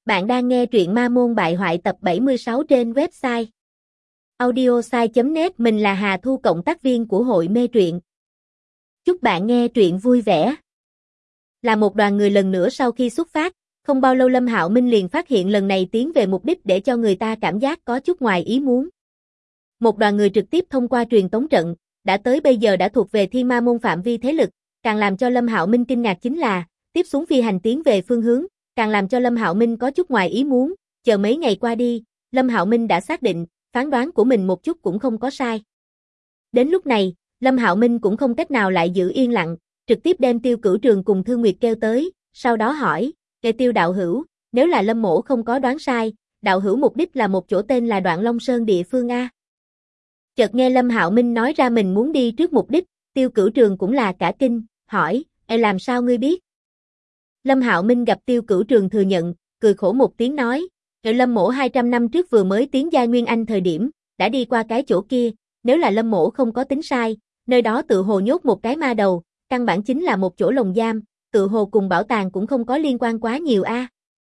Bạn đang nghe truyện Ma Môn Bại Hoại tập 76 trên website audiosai.net. Mình là Hà Thu, cộng tác viên của hội mê truyện. Chúc bạn nghe truyện vui vẻ. Là một đoàn người lần nữa sau khi xuất phát, không bao lâu Lâm Hạo Minh liền phát hiện lần này tiến về mục đích để cho người ta cảm giác có chút ngoài ý muốn. Một đoàn người trực tiếp thông qua truyền tống trận, đã tới bây giờ đã thuộc về Thiên Ma Môn phạm vi thế lực, càng làm cho Lâm Hạo Minh kinh ngạc chính là, tiếp xuống phi hành tiến về phương hướng, càng làm cho Lâm Hạo Minh có chút ngoài ý muốn, chờ mấy ngày qua đi, Lâm Hạo Minh đã xác định, phán đoán của mình một chút cũng không có sai. Đến lúc này, Lâm Hạo Minh cũng không cách nào lại giữ yên lặng, trực tiếp đem Tiêu Cửu Trường cùng Thương Nguyệt kêu tới, sau đó hỏi, Tiêu đạo hữu, nếu là Lâm mỗ không có đoán sai, đạo hữu mục đích là một chỗ tên là Đoạn Long Sơn địa phương a? Chợt nghe Lâm Hạo Minh nói ra mình muốn đi trước mục đích, Tiêu Cửu Trường cũng là cả kinh, hỏi, làm sao ngươi biết? Lâm Hạo Minh gặp Tiêu Cửu Trường thừa nhận, cười khổ một tiếng nói, Lâm mỗ 200 năm trước vừa mới tiến giai Nguyên Anh thời điểm, đã đi qua cái chỗ kia, nếu là Lâm mỗ không có tính sai, nơi đó tự hồ nhốt một cái ma đầu, căn bản chính là một chỗ lồng giam, tự hồ cùng bảo tàng cũng không có liên quan quá nhiều a.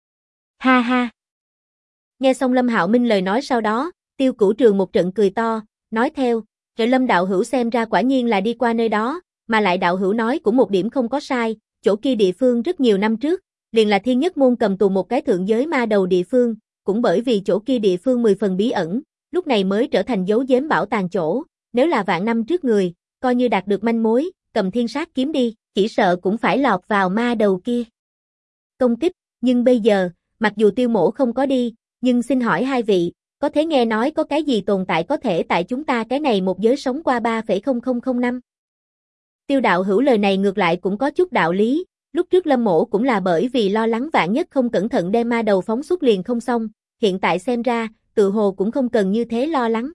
Ha ha. Nghe xong Lâm Hạo Minh lời nói sau đó, Tiêu Cửu Trường một trận cười to, nói theo, Lâm đạo hữu xem ra quả nhiên là đi qua nơi đó, mà lại đạo hữu nói cũng một điểm không có sai. Chỗ kia địa phương rất nhiều năm trước, liền là Thiên Nhất Môn cầm tù một cái thượng giới ma đầu địa phương, cũng bởi vì chỗ kia địa phương 10 phần bí ẩn, lúc này mới trở thành dấu giếm bảo tàng chỗ, nếu là vạn năm trước người, coi như đạt được manh mối, cầm thiên sát kiếm đi, chỉ sợ cũng phải lọt vào ma đầu kia công kích, nhưng bây giờ, mặc dù Tiêu mỗ không có đi, nhưng xin hỏi hai vị, có thể nghe nói có cái gì tồn tại có thể tại chúng ta cái này một giới sống qua 3,0005 năm? Tiêu đạo hữu lời này ngược lại cũng có chút đạo lý, lúc trước Lâm mỗ cũng là bởi vì lo lắng vạn nhất không cẩn thận đem ma đầu phóng xuất liền không xong, hiện tại xem ra, tự hồ cũng không cần như thế lo lắng.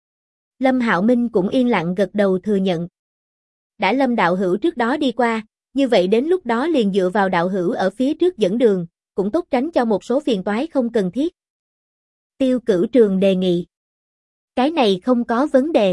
Lâm Hạo Minh cũng yên lặng gật đầu thừa nhận. Đã Lâm đạo hữu trước đó đi qua, như vậy đến lúc đó liền dựa vào đạo hữu ở phía trước dẫn đường, cũng tốt tránh cho một số phiền toái không cần thiết. Tiêu Cửu Trường đề nghị. Cái này không có vấn đề.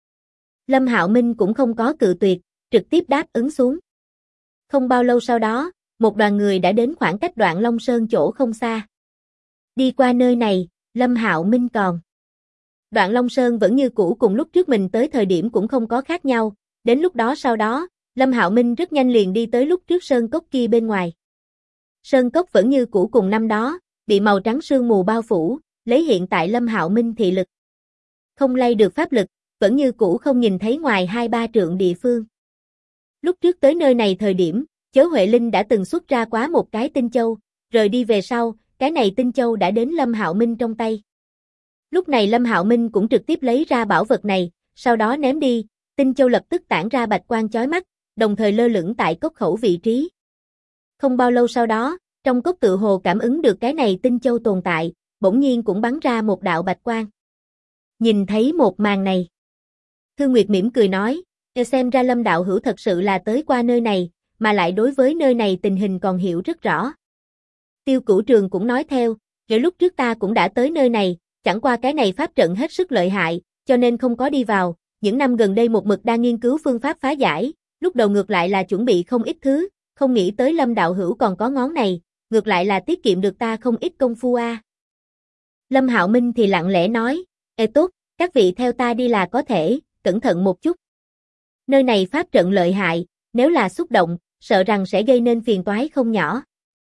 Lâm Hạo Minh cũng không có cự tuyệt, trực tiếp đáp ứng xuống. Không bao lâu sau đó, một đoàn người đã đến khoảng cách Đoạn Long Sơn chỗ không xa. Đi qua nơi này, Lâm Hạo Minh còn. Đoạn Long Sơn vẫn như cũ cùng lúc trước mình tới thời điểm cũng không có khác nhau, đến lúc đó sau đó, Lâm Hạo Minh rất nhanh liền đi tới lúc trước sơn cốc kia bên ngoài. Sơn cốc vẫn như cũ cùng năm đó, bị màu trắng sương mù bao phủ, lấy hiện tại Lâm Hạo Minh thị lực. Không lay được pháp lực, vẫn như cũ không nhìn thấy ngoài 2-3 trượng địa phương. Lúc trước tới nơi này thời điểm, Chớ Huệ Linh đã từng xuất ra quá một cái tinh châu, rời đi về sau, cái này tinh châu đã đến Lâm Hạo Minh trong tay. Lúc này Lâm Hạo Minh cũng trực tiếp lấy ra bảo vật này, sau đó ném đi, tinh châu lập tức tản ra bạch quang chói mắt, đồng thời lơ lửng tại cốc khẩu vị trí. Không bao lâu sau đó, trong cốc tự hồ cảm ứng được cái này tinh châu tồn tại, bỗng nhiên cũng bắn ra một đạo bạch quang. Nhìn thấy một màn này, Thương Nguyệt mỉm cười nói, xem ra Lâm đạo hữu thật sự là tới qua nơi này, mà lại đối với nơi này tình hình còn hiểu rất rõ. Tiêu Cửu Trường cũng nói theo, lúc trước ta cũng đã tới nơi này, chẳng qua cái này pháp trận hết sức lợi hại, cho nên không có đi vào, những năm gần đây một mực đang nghiên cứu phương pháp phá giải, lúc đầu ngược lại là chuẩn bị không ít thứ, không nghĩ tới Lâm đạo hữu còn có ngón này, ngược lại là tiết kiệm được ta không ít công phu a. Lâm Hạo Minh thì lặng lẽ nói, tốt, các vị theo ta đi là có thể, cẩn thận một chút. Nơi này pháp trận lợi hại, nếu là xúc động, sợ rằng sẽ gây nên phiền toái không nhỏ.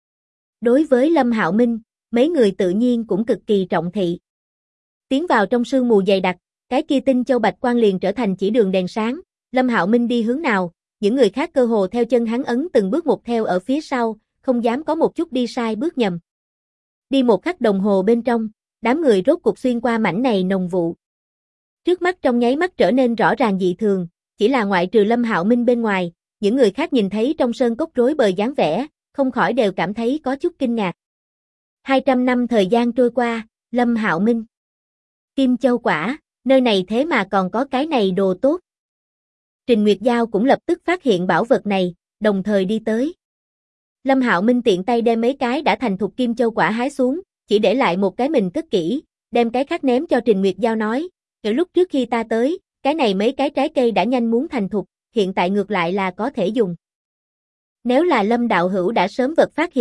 Đối với Lâm Hạo Minh, mấy người tự nhiên cũng cực kỳ trọng thị. Tiến vào trong sương mù dày đặc, cái kia tinh châu bạch quang liền trở thành chỉ đường đèn sáng, Lâm Hạo Minh đi hướng nào, những người khác cơ hồ theo chân hắn ấn từng bước một theo ở phía sau, không dám có một chút đi sai bước nhầm. Đi một khắc đồng hồ bên trong, đám người rốt cuộc xuyên qua mảnh này nồng vụ. Trước mắt trong nháy mắt trở nên rõ ràng dị thường, chỉ là ngoại trừ Lâm Hạo Minh bên ngoài, những người khác nhìn thấy trong sơn cốc rối bời dáng vẻ, không khỏi đều cảm thấy có chút kinh ngạc. 200 năm thời gian trôi qua, Lâm Hạo Minh. Kim Châu Quả, nơi này thế mà còn có cái này đồ tốt. Trình Nguyệt Giao cũng lập tức phát hiện bảo vật này, đồng thời đi tới. Lâm Hạo Minh tiện tay đem mấy cái đã thành thục Kim Châu Quả hái xuống, chỉ để lại một cái mình cất kỹ, đem cái khác ném cho Trình Nguyệt Giao nói, lúc trước khi ta tới, cái này mấy cái trái cây đã nhanh muốn thành thục, hiện tại ngược lại là có thể dùng. Nếu là Lâm đạo hữu đã sớm vật phát hiện,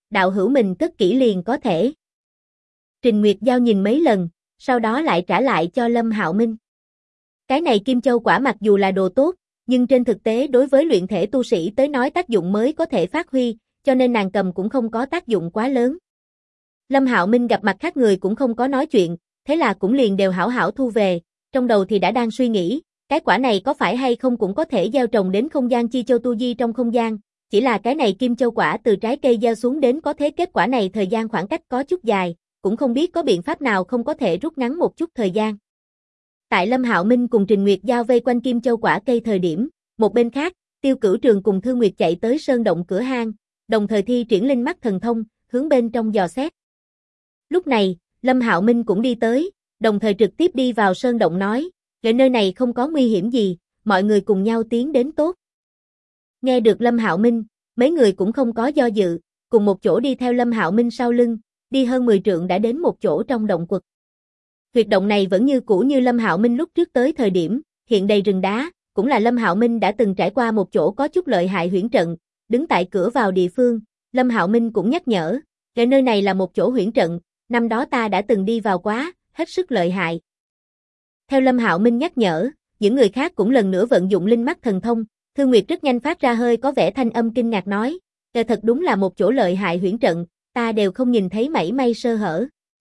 đạo hữu mình cất kỹ liền có thể. Trình Nguyệt Giao nhìn mấy lần, sau đó lại trả lại cho Lâm Hạo Minh. Cái này Kim Châu quả mặc dù là đồ tốt, nhưng trên thực tế đối với luyện thể tu sĩ tới nói tác dụng mới có thể phát huy, cho nên nàng cầm cũng không có tác dụng quá lớn. Lâm Hạo Minh gặp mặt khác người cũng không có nói chuyện, thế là cũng liền đều hảo hảo thu về, trong đầu thì đã đang suy nghĩ, cái quả này có phải hay không cũng có thể gieo trồng đến không gian chi châu tu di trong không gian, chỉ là cái này Kim Châu quả từ trái cây gieo xuống đến có thế kết quả này thời gian khoảng cách có chút dài, cũng không biết có biện pháp nào không có thể rút ngắn một chút thời gian. Tại Lâm Hạo Minh cùng Trình Nguyệt Giao vây quanh Kim Châu quả cây thời điểm, một bên khác, Tiêu Cửu Trường cùng Thư Nguyệt chạy tới sơn động cửa hang, đồng thời thi triển linh mắt thần thông, hướng bên trong dò xét. Lúc này, Lâm Hạo Minh cũng đi tới, đồng thời trực tiếp đi vào sơn động nói, ở nơi này không có nguy hiểm gì, mọi người cùng nhau tiến đến tốt. Nghe được Lâm Hạo Minh, mấy người cũng không có do dự, cùng một chỗ đi theo Lâm Hạo Minh sau lưng, đi hơn 10 trượng đã đến một chỗ trong động quật. Huyệt động này vẫn như cũ như Lâm Hạo Minh lúc trước tới thời điểm, hiện đầy rừng đá, cũng là Lâm Hạo Minh đã từng trải qua một chỗ có chút lợi hại huyễn trận, đứng tại cửa vào địa phương, Lâm Hạo Minh cũng nhắc nhở, cái nơi này là một chỗ huyễn trận, năm đó ta đã từng đi vào quá, hết sức lợi hại. Theo Lâm Hạo Minh nhắc nhở, những người khác cũng lần nữa vận dụng linh mắt thần thông, Thư Nguyệt rất nhanh phát ra hơi có vẻ thanh âm kinh ngạc nói, thật đúng là một chỗ lợi hại huyễn trận, ta đều không nhìn thấy mảy may sơ hở.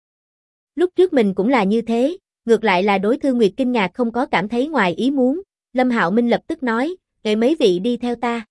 Lúc trước mình cũng là như thế, ngược lại là đối Thư Nguyệt kinh ngạc không có cảm thấy ngoài ý muốn, Lâm Hạo Minh lập tức nói, mấy vị đi theo ta.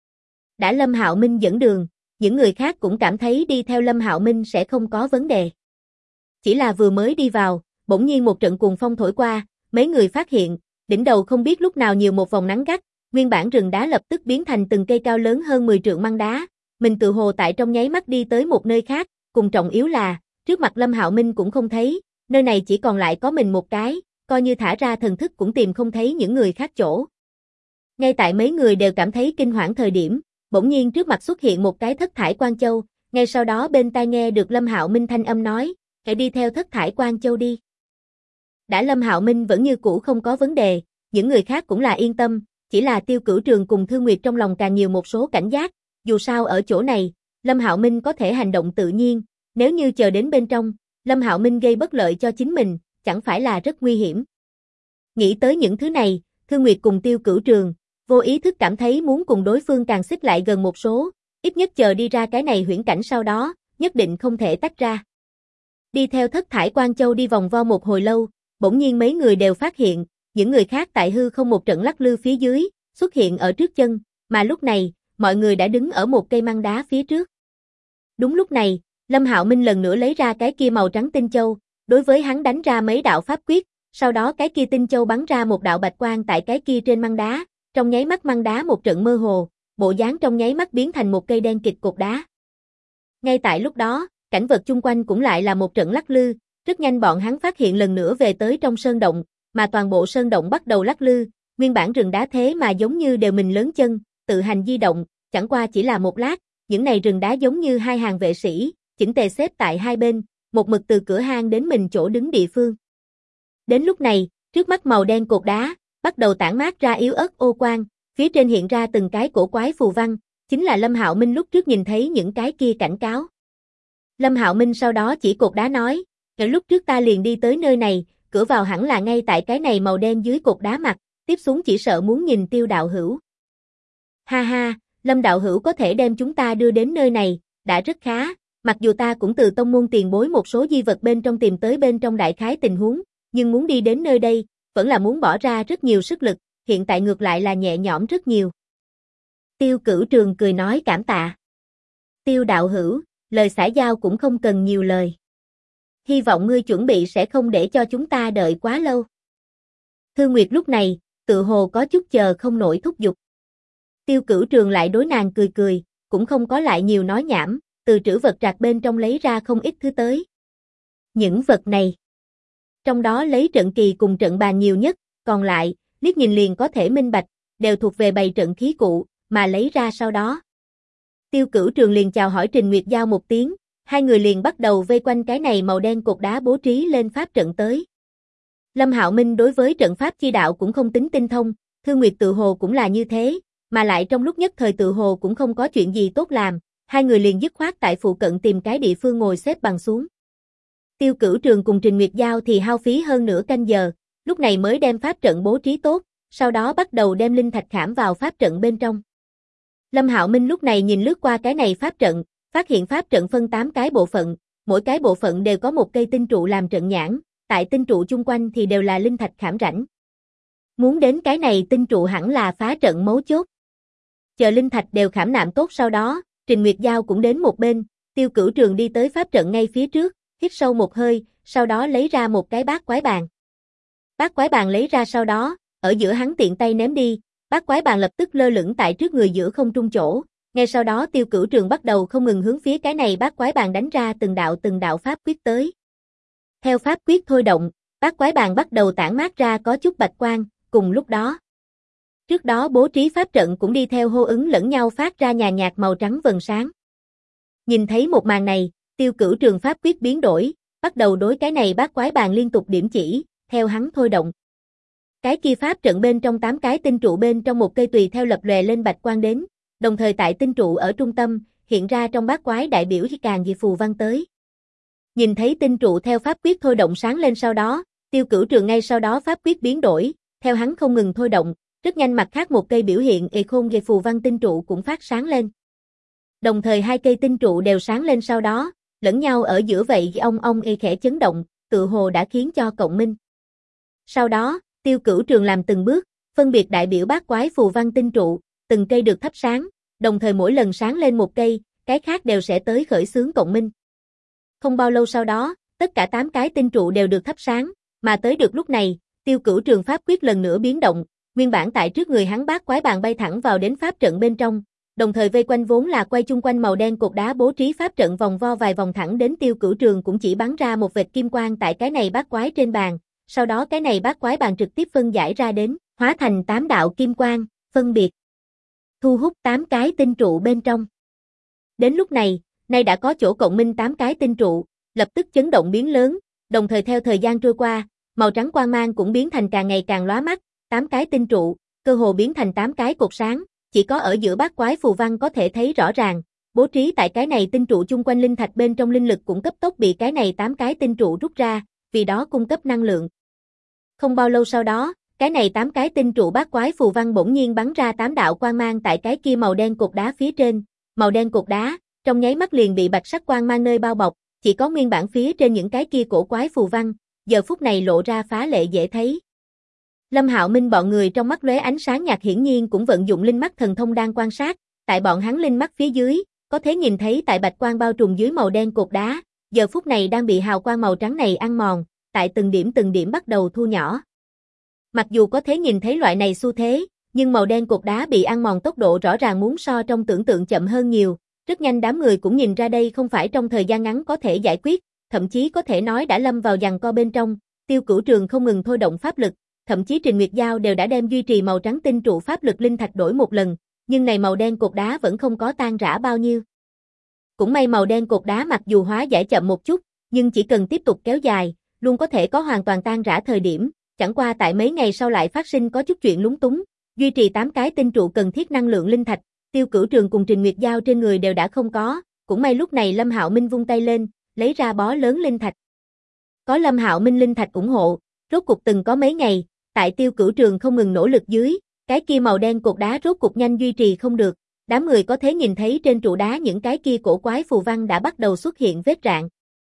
Đã Lâm Hạo Minh dẫn đường, những người khác cũng cảm thấy đi theo Lâm Hạo Minh sẽ không có vấn đề. Chỉ là vừa mới đi vào, bỗng nhiên một trận cuồng phong thổi qua, mấy người phát hiện, đỉnh đầu không biết lúc nào nhiều một vòng nắng gắt, nguyên bản rừng đá lập tức biến thành từng cây cao lớn hơn 10 trượng măng đá, mình tự hồ tại trong nháy mắt đi tới một nơi khác, cùng trọng yếu là, trước mặt Lâm Hạo Minh cũng không thấy, nơi này chỉ còn lại có mình một cái, coi như thả ra thần thức cũng tìm không thấy những người khác chỗ. Ngay tại mấy người đều cảm thấy kinh hoảng thời điểm, bỗng nhiên trước mặt xuất hiện một cái thất thải Quan Châu, ngay sau đó bên tai nghe được Lâm Hạo Minh thanh âm nói, hãy đi theo thất thải Quan Châu đi. Đã Lâm Hạo Minh vẫn như cũ không có vấn đề, những người khác cũng là yên tâm, chỉ là Tiêu Cửu Trường cùng Thư Nguyệt trong lòng càng nhiều một số cảnh giác, dù sao ở chỗ này, Lâm Hạo Minh có thể hành động tự nhiên, nếu như chờ đến bên trong, Lâm Hạo Minh gây bất lợi cho chính mình, chẳng phải là rất nguy hiểm. Nghĩ tới những thứ này, Thư Nguyệt cùng Tiêu Cửu Trường, vô ý thức cảm thấy muốn cùng đối phương càng xích lại gần một số, ít nhất chờ đi ra cái này huyễn cảnh sau đó, nhất định không thể tách ra. Đi theo thất thải Quan Châu đi vòng vo một hồi lâu, bỗng nhiên mấy người đều phát hiện, những người khác tại hư không một trận lắc lư phía dưới, xuất hiện ở trước chân, mà lúc này, mọi người đã đứng ở một cây măng đá phía trước. Đúng lúc này, Lâm Hạo Minh lần nữa lấy ra cái kia màu trắng tinh châu, đối với hắn đánh ra mấy đạo pháp quyết, sau đó cái kia tinh châu bắn ra một đạo bạch quang tại cái kia trên măng đá, trong nháy mắt măng đá một trận mơ hồ, bộ dáng trong nháy mắt biến thành một cây đen kịt cột đá. Ngay tại lúc đó, cảnh vật chung quanh cũng lại là một trận lắc lư, rất nhanh bọn hắn phát hiện lần nữa về tới trong sơn động, mà toàn bộ sơn động bắt đầu lắc lư, nguyên bản rừng đá thế mà giống như đều mình lớn chân, tự hành di động, chẳng qua chỉ là một lát, những này rừng đá giống như hai hàng vệ sĩ, chỉnh tề xếp tại hai bên, một mực từ cửa hang đến mình chỗ đứng địa phương. Đến lúc này, trước mắt màu đen cột đá, bắt đầu tản mát ra yếu ớt ô quang, phía trên hiện ra từng cái cổ quái phù văn, chính là Lâm Hạo Minh lúc trước nhìn thấy những cái kia cảnh cáo. Lâm Hạo Minh sau đó chỉ cột đá nói, lúc trước ta liền đi tới nơi này, cửa vào hẳn là ngay tại cái này màu đen dưới cột đá mặt, tiếp xuống chỉ sợ muốn nhìn Tiêu đạo hữu. Ha ha, Lâm đạo hữu có thể đem chúng ta đưa đến nơi này, đã rất khá, mặc dù ta cũng từ tông môn tiền bối một số di vật bên trong tìm tới bên trong đại khái tình huống, nhưng muốn đi đến nơi đây, vẫn là muốn bỏ ra rất nhiều sức lực, hiện tại ngược lại là nhẹ nhõm rất nhiều. Tiêu Cửu Trường cười nói cảm tạ. Tiêu đạo hữu, lời xã giao cũng không cần nhiều lời. Hy vọng ngươi chuẩn bị sẽ không để cho chúng ta đợi quá lâu. Thư Nguyệt lúc này, tự hồ có chút chờ không nổi thúc giục. Tiêu Cửu Trường lại đối nàng cười cười, cũng không có lại nhiều nói nhảm, từ trữ vật trạc bên trong lấy ra không ít thứ tới. Những vật này, trong đó lấy trận kỳ cùng trận bàn nhiều nhất, còn lại, liếc nhìn liền có thể minh bạch, đều thuộc về bày trận khí cụ, mà lấy ra sau đó. Tiêu Cửu Trường liền chào hỏi Trình Nguyệt Giao một tiếng, hai người liền bắt đầu vây quanh cái này màu đen cột đá bố trí lên pháp trận tới. Lâm Hạo Minh đối với trận pháp chi đạo cũng không tính tinh thông, Thư Nguyệt tự hồ cũng là như thế, mà lại trong lúc nhất thời tự hồ cũng không có chuyện gì tốt làm, hai người liền dứt khoát tại phụ cận tìm cái địa phương ngồi xếp bằng xuống. Tiêu Cửu Trường cùng Trình Nguyệt Giao thì hao phí hơn nửa canh giờ, lúc này mới đem pháp trận bố trí tốt, sau đó bắt đầu đem linh thạch khảm vào pháp trận bên trong. Lâm Hạo Minh lúc này nhìn lướt qua cái này pháp trận, phát hiện pháp trận phân 8 cái bộ phận, mỗi cái bộ phận đều có một cây tinh trụ làm trận nhãn, tại tinh trụ chung quanh thì đều là linh thạch khảm rãnh. Muốn đến cái này tinh trụ hẳn là phá trận mấu chốt. Chờ linh thạch đều khảm nạm tốt sau đó, Trình Nguyệt Giao cũng đến một bên, Tiêu Cửu Trường đi tới pháp trận ngay phía trước, hít sâu một hơi, sau đó lấy ra một cái bát quái bàn. Bát quái bàn lấy ra sau đó, ở giữa hắn tiện tay ném đi, bát quái bàn lập tức lơ lửng tại trước người giữa không trung chỗ. Ngay sau đó Tiêu Cửu Trường bắt đầu không ngừng hướng phía cái này bát quái bàn đánh ra từng đạo pháp quyết tới. Theo pháp quyết thôi động, bát quái bàn bắt đầu tản mát ra có chút bạch quang, cùng lúc đó. Trước đó bố trí pháp trận cũng đi theo hô ứng lẫn nhau phát ra nhàn nhạt màu trắng vầng sáng. Nhìn thấy một màn này, Tiêu Cửu Trường pháp quyết biến đổi, bắt đầu đối cái này bát quái bàn liên tục điểm chỉ, theo hắn thôi động. Cái kia pháp trận bên trong 8 cái tinh trụ bên trong một cây tùy theo lập lòe lên bạch quang đến, đồng thời tại tinh trụ ở trung tâm, hiện ra trong bát quái đại biểu càng dị phù văn tới. Nhìn thấy tinh trụ theo pháp quyết thôi động sáng lên sau đó, Tiêu Cửu Trường ngay sau đó pháp quyết biến đổi, theo hắn không ngừng thôi động, rất nhanh mặt khác một cây biểu hiện khôn dị phù văn tinh trụ cũng phát sáng lên. Đồng thời hai cây tinh trụ đều sáng lên sau đó, lẫn nhau ở giữa vậy ong khẽ chấn động, tự hồ đã khiến cho cộng minh. Sau đó, Tiêu Cửu Trường làm từng bước, phân biệt đại biểu bát quái phù văn tinh trụ, từng cây được thắp sáng, đồng thời mỗi lần sáng lên một cây, cái khác đều sẽ tới khởi xướng cộng minh. Không bao lâu sau đó, tất cả 8 cái tinh trụ đều được thắp sáng, mà tới được lúc này, Tiêu Cửu Trường pháp quyết lần nữa biến động, nguyên bản tại trước người hắn bát quái bàn bay thẳng vào đến pháp trận bên trong, đồng thời vây quanh vốn là quay chung quanh màu đen cột đá bố trí pháp trận vòng vo vài vòng thẳng đến Tiêu Cửu Trường cũng chỉ bắn ra một vệt kim quang tại cái này bát quái trên bàn, sau đó cái này bát quái bàn trực tiếp phân giải ra đến, hóa thành 8 đạo kim quang, phân biệt thu hút 8 cái tinh trụ bên trong. Đến lúc này, nay đã có chỗ cộng minh 8 cái tinh trụ, lập tức chấn động biến lớn, đồng thời theo thời gian trôi qua, màu trắng quang mang cũng biến thành càng ngày càng lóa mắt, 8 cái tinh trụ, cơ hồ biến thành 8 cái cột sáng, chỉ có ở giữa bát quái phù văn có thể thấy rõ ràng, bố trí tại cái này tinh trụ chung quanh linh thạch bên trong linh lực cũng cấp tốc bị cái này 8 cái tinh trụ rút ra, vì đó cung cấp năng lượng. Không bao lâu sau đó, cái này 8 cái tinh trụ bát quái phù văn bỗng nhiên bắn ra 8 đạo quang mang tại cái kia màu đen cột đá phía trên, màu đen cột đá, trong nháy mắt liền bị bạch sắc quang mang nơi bao bọc, chỉ có nguyên bản phía trên những cái kia cổ quái phù văn, giờ phút này lộ ra phá lệ dễ thấy. Lâm Hạo Minh bọn người trong mắt lóe ánh sáng nhạt hiển nhiên cũng vận dụng linh mắt thần thông đang quan sát, tại bọn hắn linh mắt phía dưới, có thể nhìn thấy tại bạch quang bao trùm dưới màu đen cột đá, giờ phút này đang bị hào quang màu trắng này ăn mòn, tại từng điểm bắt đầu thu nhỏ. Mặc dù có thể nhìn thấy loại này xu thế, nhưng màu đen cột đá bị ăn mòn tốc độ rõ ràng muốn so trong tưởng tượng chậm hơn nhiều, rất nhanh đám người cũng nhìn ra đây không phải trong thời gian ngắn có thể giải quyết, thậm chí có thể nói đã lâm vào giằng co bên trong, Tiêu Cửu Trường không ngừng thôi động pháp lực, thậm chí Trình Nguyệt Giao đều đã đem duy trì màu trắng tinh trụ pháp lực linh thạch đổi một lần, nhưng này màu đen cột đá vẫn không có tan rã bao nhiêu. Cũng may màu đen cột đá mặc dù hóa giải chậm một chút, nhưng chỉ cần tiếp tục kéo dài, luôn có thể có hoàn toàn tan rã thời điểm, chẳng qua tại mấy ngày sau lại phát sinh có chút chuyện lúng túng, duy trì 8 cái tinh trụ cần thiết năng lượng linh thạch, Tiêu Cửu Trường cùng Trình Nguyệt Giao trên người đều đã không có, cũng may lúc này Lâm Hạo Minh vung tay lên, lấy ra bó lớn linh thạch. Có Lâm Hạo Minh linh thạch ủng hộ, rốt cục từng có mấy ngày, tại Tiêu Cửu Trường không ngừng nỗ lực dưới, cái kia màu đen cột đá rốt cục nhanh duy trì không được, đám người có thể nhìn thấy trên trụ đá những cái kia cổ quái phù văn đã bắt đầu xuất hiện vết rạn.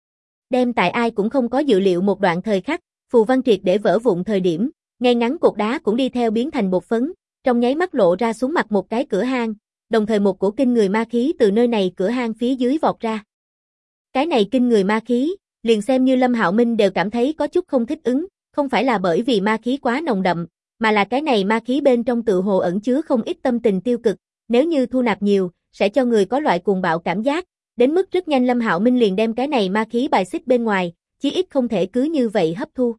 Đem tại ai cũng không có dự liệu một đoạn thời khắc, phù văn triệt để vỡ vụn thời điểm, ngay ngắn cột đá cũng đi theo biến thành bột phấn, trong nháy mắt lộ ra xuống mặt một cái cửa hang, đồng thời một cổ kinh người ma khí từ nơi này cửa hang phía dưới vọt ra. Cái này kinh người ma khí, liền xem như Lâm Hạo Minh đều cảm thấy có chút không thích ứng, không phải là bởi vì ma khí quá nồng đậm, mà là cái này ma khí bên trong tự hồ ẩn chứa không ít tâm tình tiêu cực, nếu như thu nạp nhiều, sẽ cho người có loại cuồng bạo cảm giác, đến mức rất nhanh Lâm Hạo Minh liền đem cái này ma khí bài xích bên ngoài, chí ít không thể cứ như vậy hấp thu.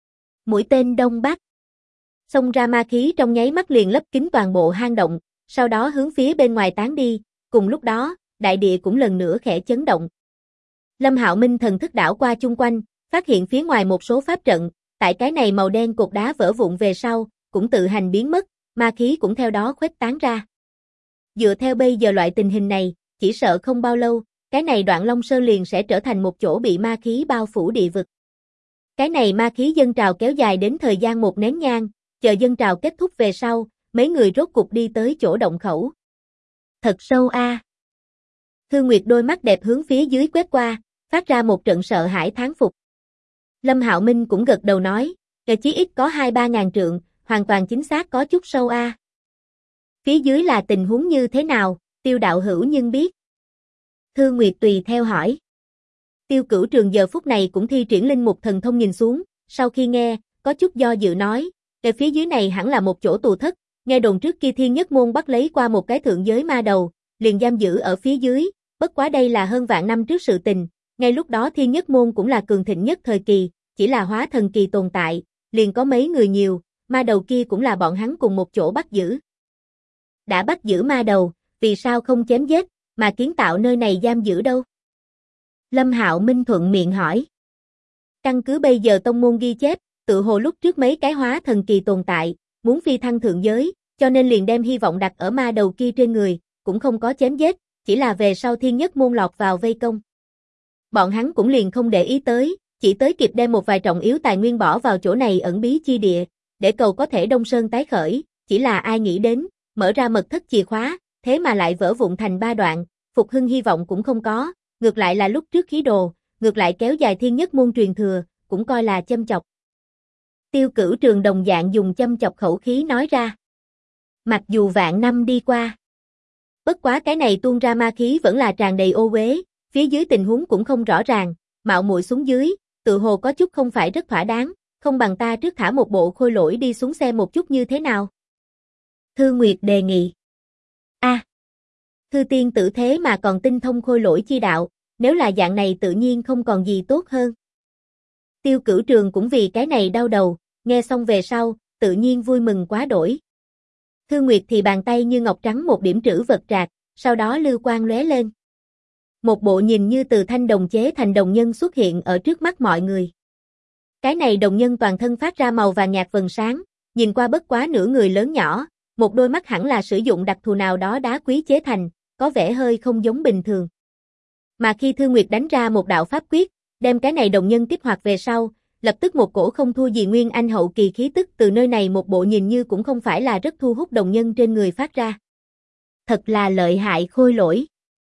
Mũi tên đông bắc. Xông ra ma khí trong nháy mắt liền lấp kín toàn bộ hang động, sau đó hướng phía bên ngoài tán đi, cùng lúc đó, đại địa cũng lần nữa khẽ chấn động. Lâm Hạo Minh thần thức đảo qua chung quanh, phát hiện phía ngoài một số pháp trận, tại cái này màu đen cột đá vỡ vụn về sau, cũng tự hành biến mất, ma khí cũng theo đó khuếch tán ra. Dựa theo bây giờ loại tình hình này, chỉ sợ không bao lâu, cái này Đoạn Long Sơn liền sẽ trở thành một chỗ bị ma khí bao phủ địa vực. Cái này ma khí dâng trào kéo dài đến thời gian một nén nhang, chờ dâng trào kết thúc về sau, mấy người rốt cục đi tới chỗ động khẩu. Thật sâu a. Thư Nguyệt đôi mắt đẹp hướng phía dưới quét qua, phát ra một trận sợ hãi thán phục. Lâm Hạo Minh cũng gật đầu nói, chí ít có 2-3 ngàn trượng, hoàn toàn chính xác có chút sâu a. Phía dưới là tình huống như thế nào, Tiêu đạo hữu nhưng biết. Thư Nguyệt tùy theo hỏi. Tiêu Cửu Trường giờ phút này cũng thi triển linh mục thần thông nhìn xuống, sau khi nghe, có chút do dự nói, phía dưới này hẳn là một chỗ tù thất, nghe đồn trước kia Thiên Nhất Môn bắt lấy qua một cái thượng giới ma đầu, liền giam giữ ở phía dưới, bất quá đây là hơn vạn năm trước sự tình, ngay lúc đó Thiên Nhất Môn cũng là cường thịnh nhất thời kỳ, chỉ là hóa thần kỳ tồn tại, liền có mấy người nhiều, ma đầu kia cũng là bọn hắn cùng một chỗ bắt giữ. Đã bắt giữ ma đầu, vì sao không chém giết, mà kiến tạo nơi này giam giữ đâu? Lâm Hạo Minh thuận miệng hỏi. Căn cứ bây giờ tông môn ghi chép, tự hồ lúc trước mấy cái hóa thần kỳ tồn tại, muốn phi thăng thượng giới, cho nên liền đem hy vọng đặt ở ma đầu kia trên người, cũng không có chém giết, chỉ là về sau Thiên Nhất Môn lọt vào vây công. Bọn hắn cũng liền không để ý tới, chỉ tới kịp đem một vài trọng yếu tài nguyên bỏ vào chỗ này ẩn bí chi địa, để cầu có thể Đông Sơn tái khởi, chỉ là ai nghĩ đến, mở ra mật thất chìa khóa, thế mà lại vỡ vụn thành 3 đoạn, phục hưng hy vọng cũng không có, ngược lại là lúc trước khí đồ, ngược lại kéo dài Thiên Nhất Môn truyền thừa, cũng coi là châm chọc. Tiêu Cửu Trường đồng dạng dùng châm chọc khẩu khí nói ra. Mặc dù vạn năm đi qua, bất quá cái này tuôn ra ma khí vẫn là tràn đầy ô uế, phía dưới tình huống cũng không rõ ràng, mạo muội xuống dưới, tự hồ có chút không phải rất thỏa đáng, không bằng ta trước thả một bộ khôi lỗi đi xuống xem một chút như thế nào. Thư Nguyệt đề nghị. Thư tiên tử thế mà còn tinh thông khôi lỗi chi đạo, nếu là dạng này tự nhiên không còn gì tốt hơn. Tiêu Cửu Trường cũng vì cái này đau đầu, nghe xong về sau, tự nhiên vui mừng quá đổi. Thư Nguyệt thì bàn tay như ngọc trắng một điểm trữ vật trạc, sau đó lưu quang lóe lên. Một bộ nhìn như từ thanh đồng chế thành đồng nhân xuất hiện ở trước mắt mọi người. Cái này đồng nhân toàn thân phát ra màu vàng nhạt vầng sáng, nhìn qua bất quá nửa người lớn nhỏ, một đôi mắt hẳn là sử dụng đặc thù nào đó đá quý chế thành, có vẻ hơi không giống bình thường. Mà khi Thư Nguyệt đánh ra một đạo pháp quyết, đem cái này đồng nhân kích hoạt về sau, lập tức một cổ không thua gì Nguyên Anh hậu kỳ khí tức từ nơi này một bộ nhìn như cũng không phải là rất thu hút đồng nhân trên người phát ra. Thật là lợi hại khôi lỗi.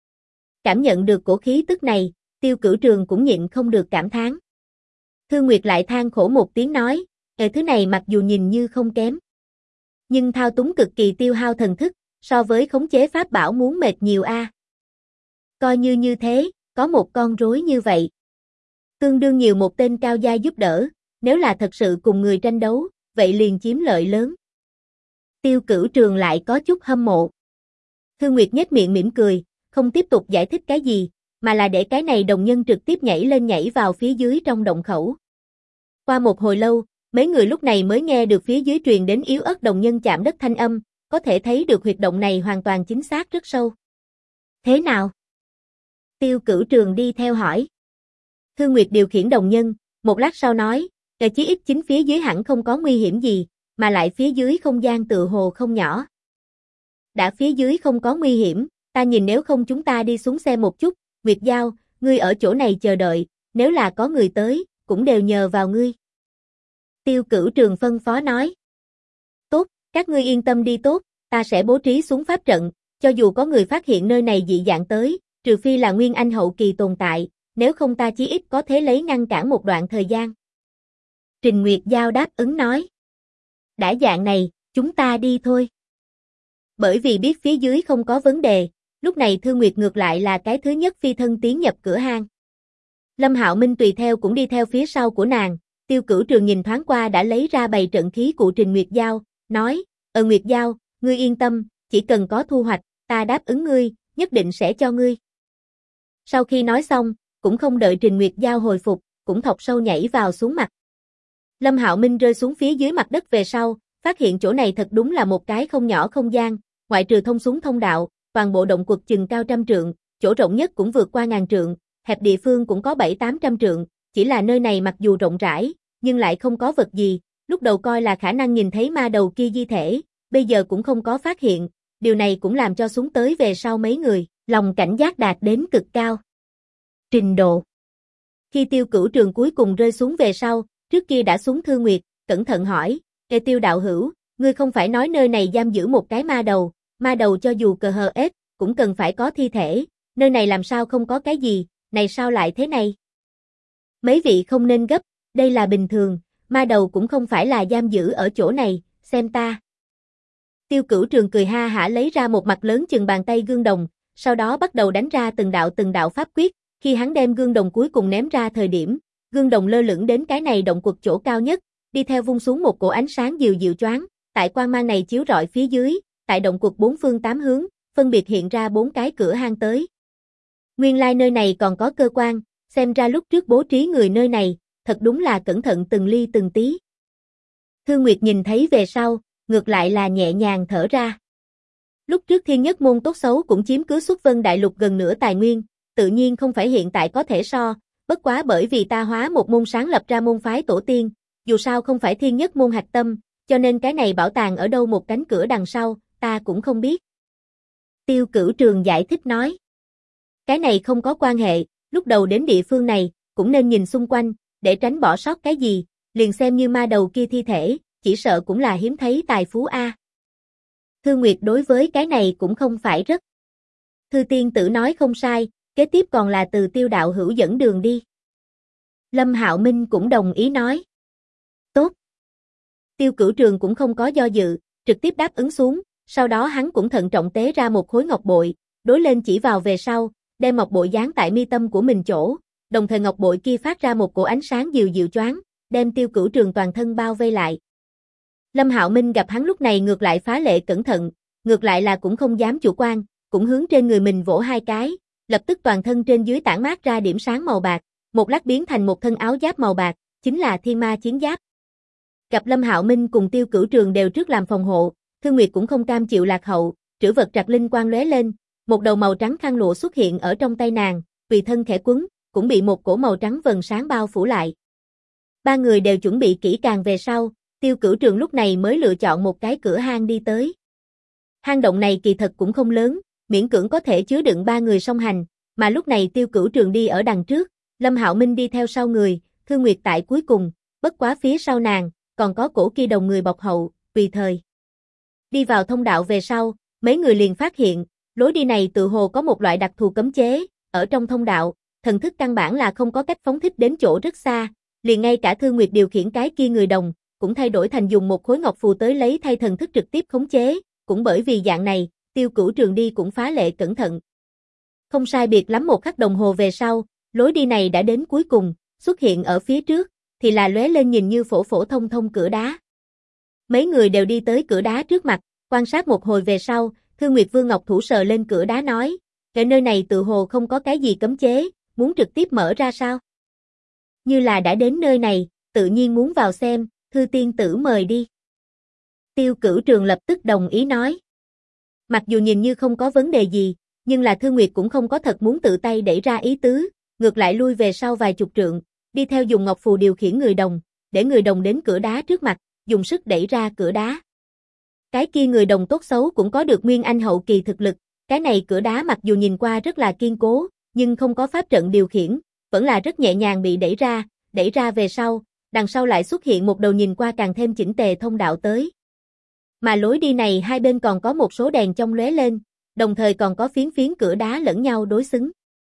Cảm nhận được cổ khí tức này, Tiêu Cửu Trường cũng nhịn không được cảm thán. Thư Nguyệt lại than khổ một tiếng nói, thứ này mặc dù nhìn như không kém, nhưng thao túng cực kỳ tiêu hao thần thức, so với khống chế pháp bảo muốn mệt nhiều a. Coi như thế, có một con rối như vậy, tương đương nhiều một tên cao gia giúp đỡ, nếu là thật sự cùng người tranh đấu, vậy liền chiếm lợi lớn. Tiêu Cửu Trường lại có chút hâm mộ. Thư Nguyệt nhếch miệng mỉm cười, không tiếp tục giải thích cái gì, mà là để cái này đồng nhân trực tiếp nhảy vào phía dưới trong động khẩu. Qua một hồi lâu, mấy người lúc này mới nghe được phía dưới truyền đến yếu ớt đồng nhân chạm đất thanh âm, có thể thấy được huyệt động này hoàn toàn chính xác rất sâu. Thế nào? Tiêu Cửu Trường đi theo hỏi. Thư Nguyệt điều khiển đồng nhân, một lát sau nói, chí ít chính phía dưới hẳn không có nguy hiểm gì, mà lại phía dưới không gian tựa hồ không nhỏ. Đã phía dưới không có nguy hiểm, ta nhìn nếu không chúng ta đi xuống xe một chút, Nguyệt Giao, ngươi ở chỗ này chờ đợi, nếu là có người tới, cũng đều nhờ vào ngươi. Tiêu Cửu Trường phân phó nói. Tốt, các ngươi yên tâm đi tốt, ta sẽ bố trí xuống pháp trận, cho dù có người phát hiện nơi này dị dạng tới, trừ phi là Nguyên Anh hậu kỳ tồn tại, nếu không ta chí ít có thể lấy ngăn cản một đoạn thời gian. Trình Nguyệt Giao đáp ứng nói. Đã dạng này, chúng ta đi thôi. Bởi vì biết phía dưới không có vấn đề, lúc này Thư Nguyệt ngược lại là cái thứ nhất phi thân tiến nhập cửa hang. Lâm Hạo Minh tùy theo cũng đi theo phía sau của nàng, Tiêu Cửu Trường nhìn thoáng qua đã lấy ra bày trận khí cụ Trình Nguyệt Giao, nói, Nguyệt Giao, ngươi yên tâm, chỉ cần có thu hoạch, ta đáp ứng ngươi, nhất định sẽ cho ngươi. Sau khi nói xong, cũng không đợi Trình Nguyệt Giao hồi phục, cũng thọc sâu nhảy vào xuống mặt. Lâm Hạo Minh rơi xuống phía dưới mặt đất về sau, phát hiện chỗ này thật đúng là một cái không nhỏ không gian, ngoại trừ thông xuống thông đạo, toàn bộ động quật chừng cao 100 trượng, chỗ rộng nhất cũng vượt qua 1000 trượng, hẹp địa phương cũng có 700-800 trượng, chỉ là nơi này mặc dù rộng rãi, nhưng lại không có vật gì, lúc đầu coi là khả năng nhìn thấy ma đầu kia di thể, bây giờ cũng không có phát hiện, điều này cũng làm cho xuống tới về sau mấy người, lòng cảnh giác đạt đến cực cao. Trình độ. Khi Tiêu Cửu Trường cuối cùng rơi xuống về sau, trước kia đã xuống Thư Nguyệt, cẩn thận hỏi, Ê Tiêu đạo hữu, ngươi không phải nói nơi này giam giữ một cái ma đầu cho dù cờ hờ ết, cũng cần phải có thi thể, nơi này làm sao không có cái gì, này sao lại thế này? Mấy vị không nên gấp, đây là bình thường, ma đầu cũng không phải là giam giữ ở chỗ này, xem ta. Tiêu Cửu Trường cười ha hả lấy ra một mặt lớn chừng bàn tay gương đồng, sau đó bắt đầu đánh ra từng đạo pháp quyết, khi hắn đem gương đồng cuối cùng ném ra thời điểm, gương đồng lơ lửng đến cái này động quật chỗ cao nhất, đi theo vung xuống một cổ ánh sáng dịu dịu choáng, tại quang mang này chiếu rọi phía dưới, tại động quật bốn phương tám hướng, phân biệt hiện ra 4 cái cửa hang tới. Nguyên lai nơi này còn có cơ quan, xem ra lúc trước bố trí người nơi này, thật đúng là cẩn thận từng ly từng tí. Thư Nguyệt nhìn thấy về sau, ngược lại là nhẹ nhàng thở ra. Lúc trước Thiên Nhất Môn tốt xấu cũng chiếm cứ Xuất Vân Đại Lục gần nửa tài nguyên, tự nhiên không phải hiện tại có thể so, bất quá bởi vì ta hóa một môn sáng lập ra môn phái tổ tiên, dù sao không phải Thiên Nhất Môn hạch tâm, cho nên cái này bảo tàng ở đâu một cánh cửa đằng sau, ta cũng không biết. Tiêu Cửu Trường giải thích nói. Cái này không có quan hệ, lúc đầu đến địa phương này, cũng nên nhìn xung quanh, để tránh bỏ sót cái gì, liền xem như ma đầu kia thi thể, chỉ sợ cũng là hiếm thấy tài phú a. Thư Nguyệt đối với cái này cũng không phải rất. Thư tiên tử nói không sai, kế tiếp còn là từ Tiêu đạo hữu dẫn đường đi. Lâm Hạo Minh cũng đồng ý nói. Tốt. Tiêu Cửu Trường cũng không có do dự, trực tiếp đáp ứng xuống, sau đó hắn cũng thận trọng tế ra một khối ngọc bội, đối lên chỉ vào về sau, đem ngọc bội dán tại mi tâm của mình chỗ, đồng thời ngọc bội kia phát ra một cổ ánh sáng dịu dịu choáng, đem Tiêu Cửu Trường toàn thân bao vây lại. Lâm Hạo Minh gặp hắn lúc này ngược lại phá lệ cẩn thận, ngược lại là cũng không dám chủ quan, cũng hướng trên người mình vỗ 2 cái, lập tức toàn thân trên dưới tản mát ra điểm sáng màu bạc, một lát biến thành một thân áo giáp màu bạc, chính là Thiên Ma chiến giáp. Gặp Lâm Hạo Minh cùng Tiêu Cửu Trường đều trước làm phòng hộ, Thư Nguyệt cũng không cam chịu lạc hậu, trữ vật trạc linh quang lóe lên, một đầu màu trắng khăn lụa xuất hiện ở trong tay nàng, tùy thân khẽ quấn, cũng bị một cổ màu trắng vầng sáng bao phủ lại. 3 người đều chuẩn bị kỹ càng về sau, Tiêu Cửu Trường lúc này mới lựa chọn một cái cửa hang đi tới. Hang động này kỳ thật cũng không lớn, miễn cưỡng có thể chứa đựng 3 người song hành, mà lúc này Tiêu Cửu Trường đi ở đằng trước, Lâm Hạo Minh đi theo sau người, Thư Nguyệt tại cuối cùng, bất quá phía sau nàng, còn có cổ kia đồng người bọc hậu, tùy thời. Đi vào thông đạo về sau, mấy người liền phát hiện, lối đi này tự hồ có một loại đặc thù cấm chế, ở trong thông đạo, thần thức căn bản là không có cách phóng thích đến chỗ rất xa, liền ngay cả Thư Nguyệt điều khiển cái kia người đồng, cũng thay đổi thành dùng một khối ngọc phù tới lấy thay thần thức trực tiếp khống chế, cũng bởi vì dạng này, Tiêu Cửu Trường đi cũng phá lệ cẩn thận. Không sai biệt lắm một khắc đồng hồ về sau, lối đi này đã đến cuối cùng, xuất hiện ở phía trước, thì là lóe lên nhìn như phổ phổ thông thông cửa đá. Mấy người đều đi tới cửa đá trước mặt, quan sát một hồi về sau, Thư Nguyệt Vương Ngọc thủ sờ lên cửa đá nói, ở nơi này tự hồ không có cái gì cấm chế, muốn trực tiếp mở ra sao? Như là đã đến nơi này, tự nhiên muốn vào xem, Thư tiên tử mời đi. Tiêu Cửu Trường lập tức đồng ý nói. Mặc dù nhìn như không có vấn đề gì, nhưng là Thư Nguyệt cũng không có thật muốn tự tay đẩy ra ý tứ, ngược lại lui về sau vài chục trượng, đi theo dùng ngọc phù điều khiển người đồng, để người đồng đến cửa đá trước mặt, dùng sức đẩy ra cửa đá. Cái kia người đồng tốt xấu cũng có được nguyên anh hậu kỳ thực lực, cái này cửa đá mặc dù nhìn qua rất là kiên cố, nhưng không có pháp trận điều khiển, vẫn là rất nhẹ nhàng bị đẩy ra về sau, đằng sau lại xuất hiện một đầu nhìn qua càng thêm chỉnh tề thông đạo tới. Mà lối đi này hai bên còn có một số đèn trong lóe lên, đồng thời còn có phiến cửa đá lẫn nhau đối xứng.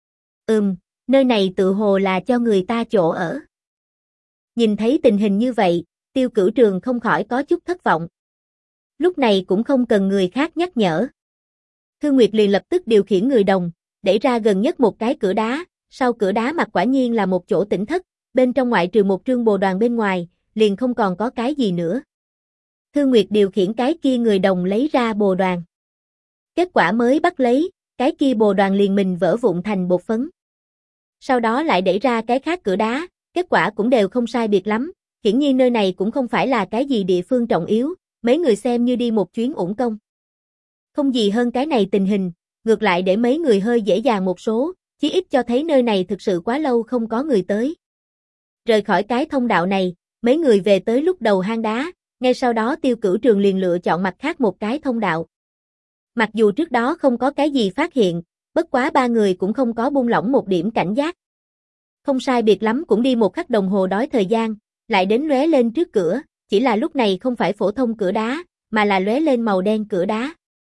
Nơi này tự hồ là cho người ta chỗ ở. Nhìn thấy tình hình như vậy, Tiêu Cửu Trường không khỏi có chút thất vọng. Lúc này cũng không cần người khác nhắc nhở. Thư Nguyệt liền lập tức điều khiển người đồng, đẩy ra gần nhất một cái cửa đá, sau cửa đá mặt quả nhiên là một chỗ tĩnh thất, bên trong ngoại trừ một trương bồ đoàn bên ngoài, liền không còn có cái gì nữa. Thư Nguyệt điều khiển cái kia người đồng lấy ra bồ đoàn. Kết quả mới bắt lấy, cái kia bồ đoàn liền mình vỡ vụn thành bột phấn. Sau đó lại đẩy ra cái khác cửa đá, kết quả cũng đều không sai biệt lắm, hiển nhiên nơi này cũng không phải là cái gì địa phương trọng yếu, mấy người xem như đi một chuyến uổng công. Không gì hơn cái này tình hình, ngược lại để mấy người hơi dễ dàng một số, chí ít cho thấy nơi này thực sự quá lâu không có người tới. Rời khỏi cái thông đạo này, mấy người về tới lúc đầu hang đá, ngay sau đó Tiêu Cửu Trường liền lựa chọn mặt khác một cái thông đạo. Mặc dù trước đó không có cái gì phát hiện, Bất quá ba người cũng không có buông lỏng một điểm cảnh giác. Không sai biệt lắm cũng đi một khắc đồng hồ đói thời gian, lại đến lóe lên trước cửa, chỉ là lúc này không phải phổ thông cửa đá, mà là lóe lên màu đen cửa đá.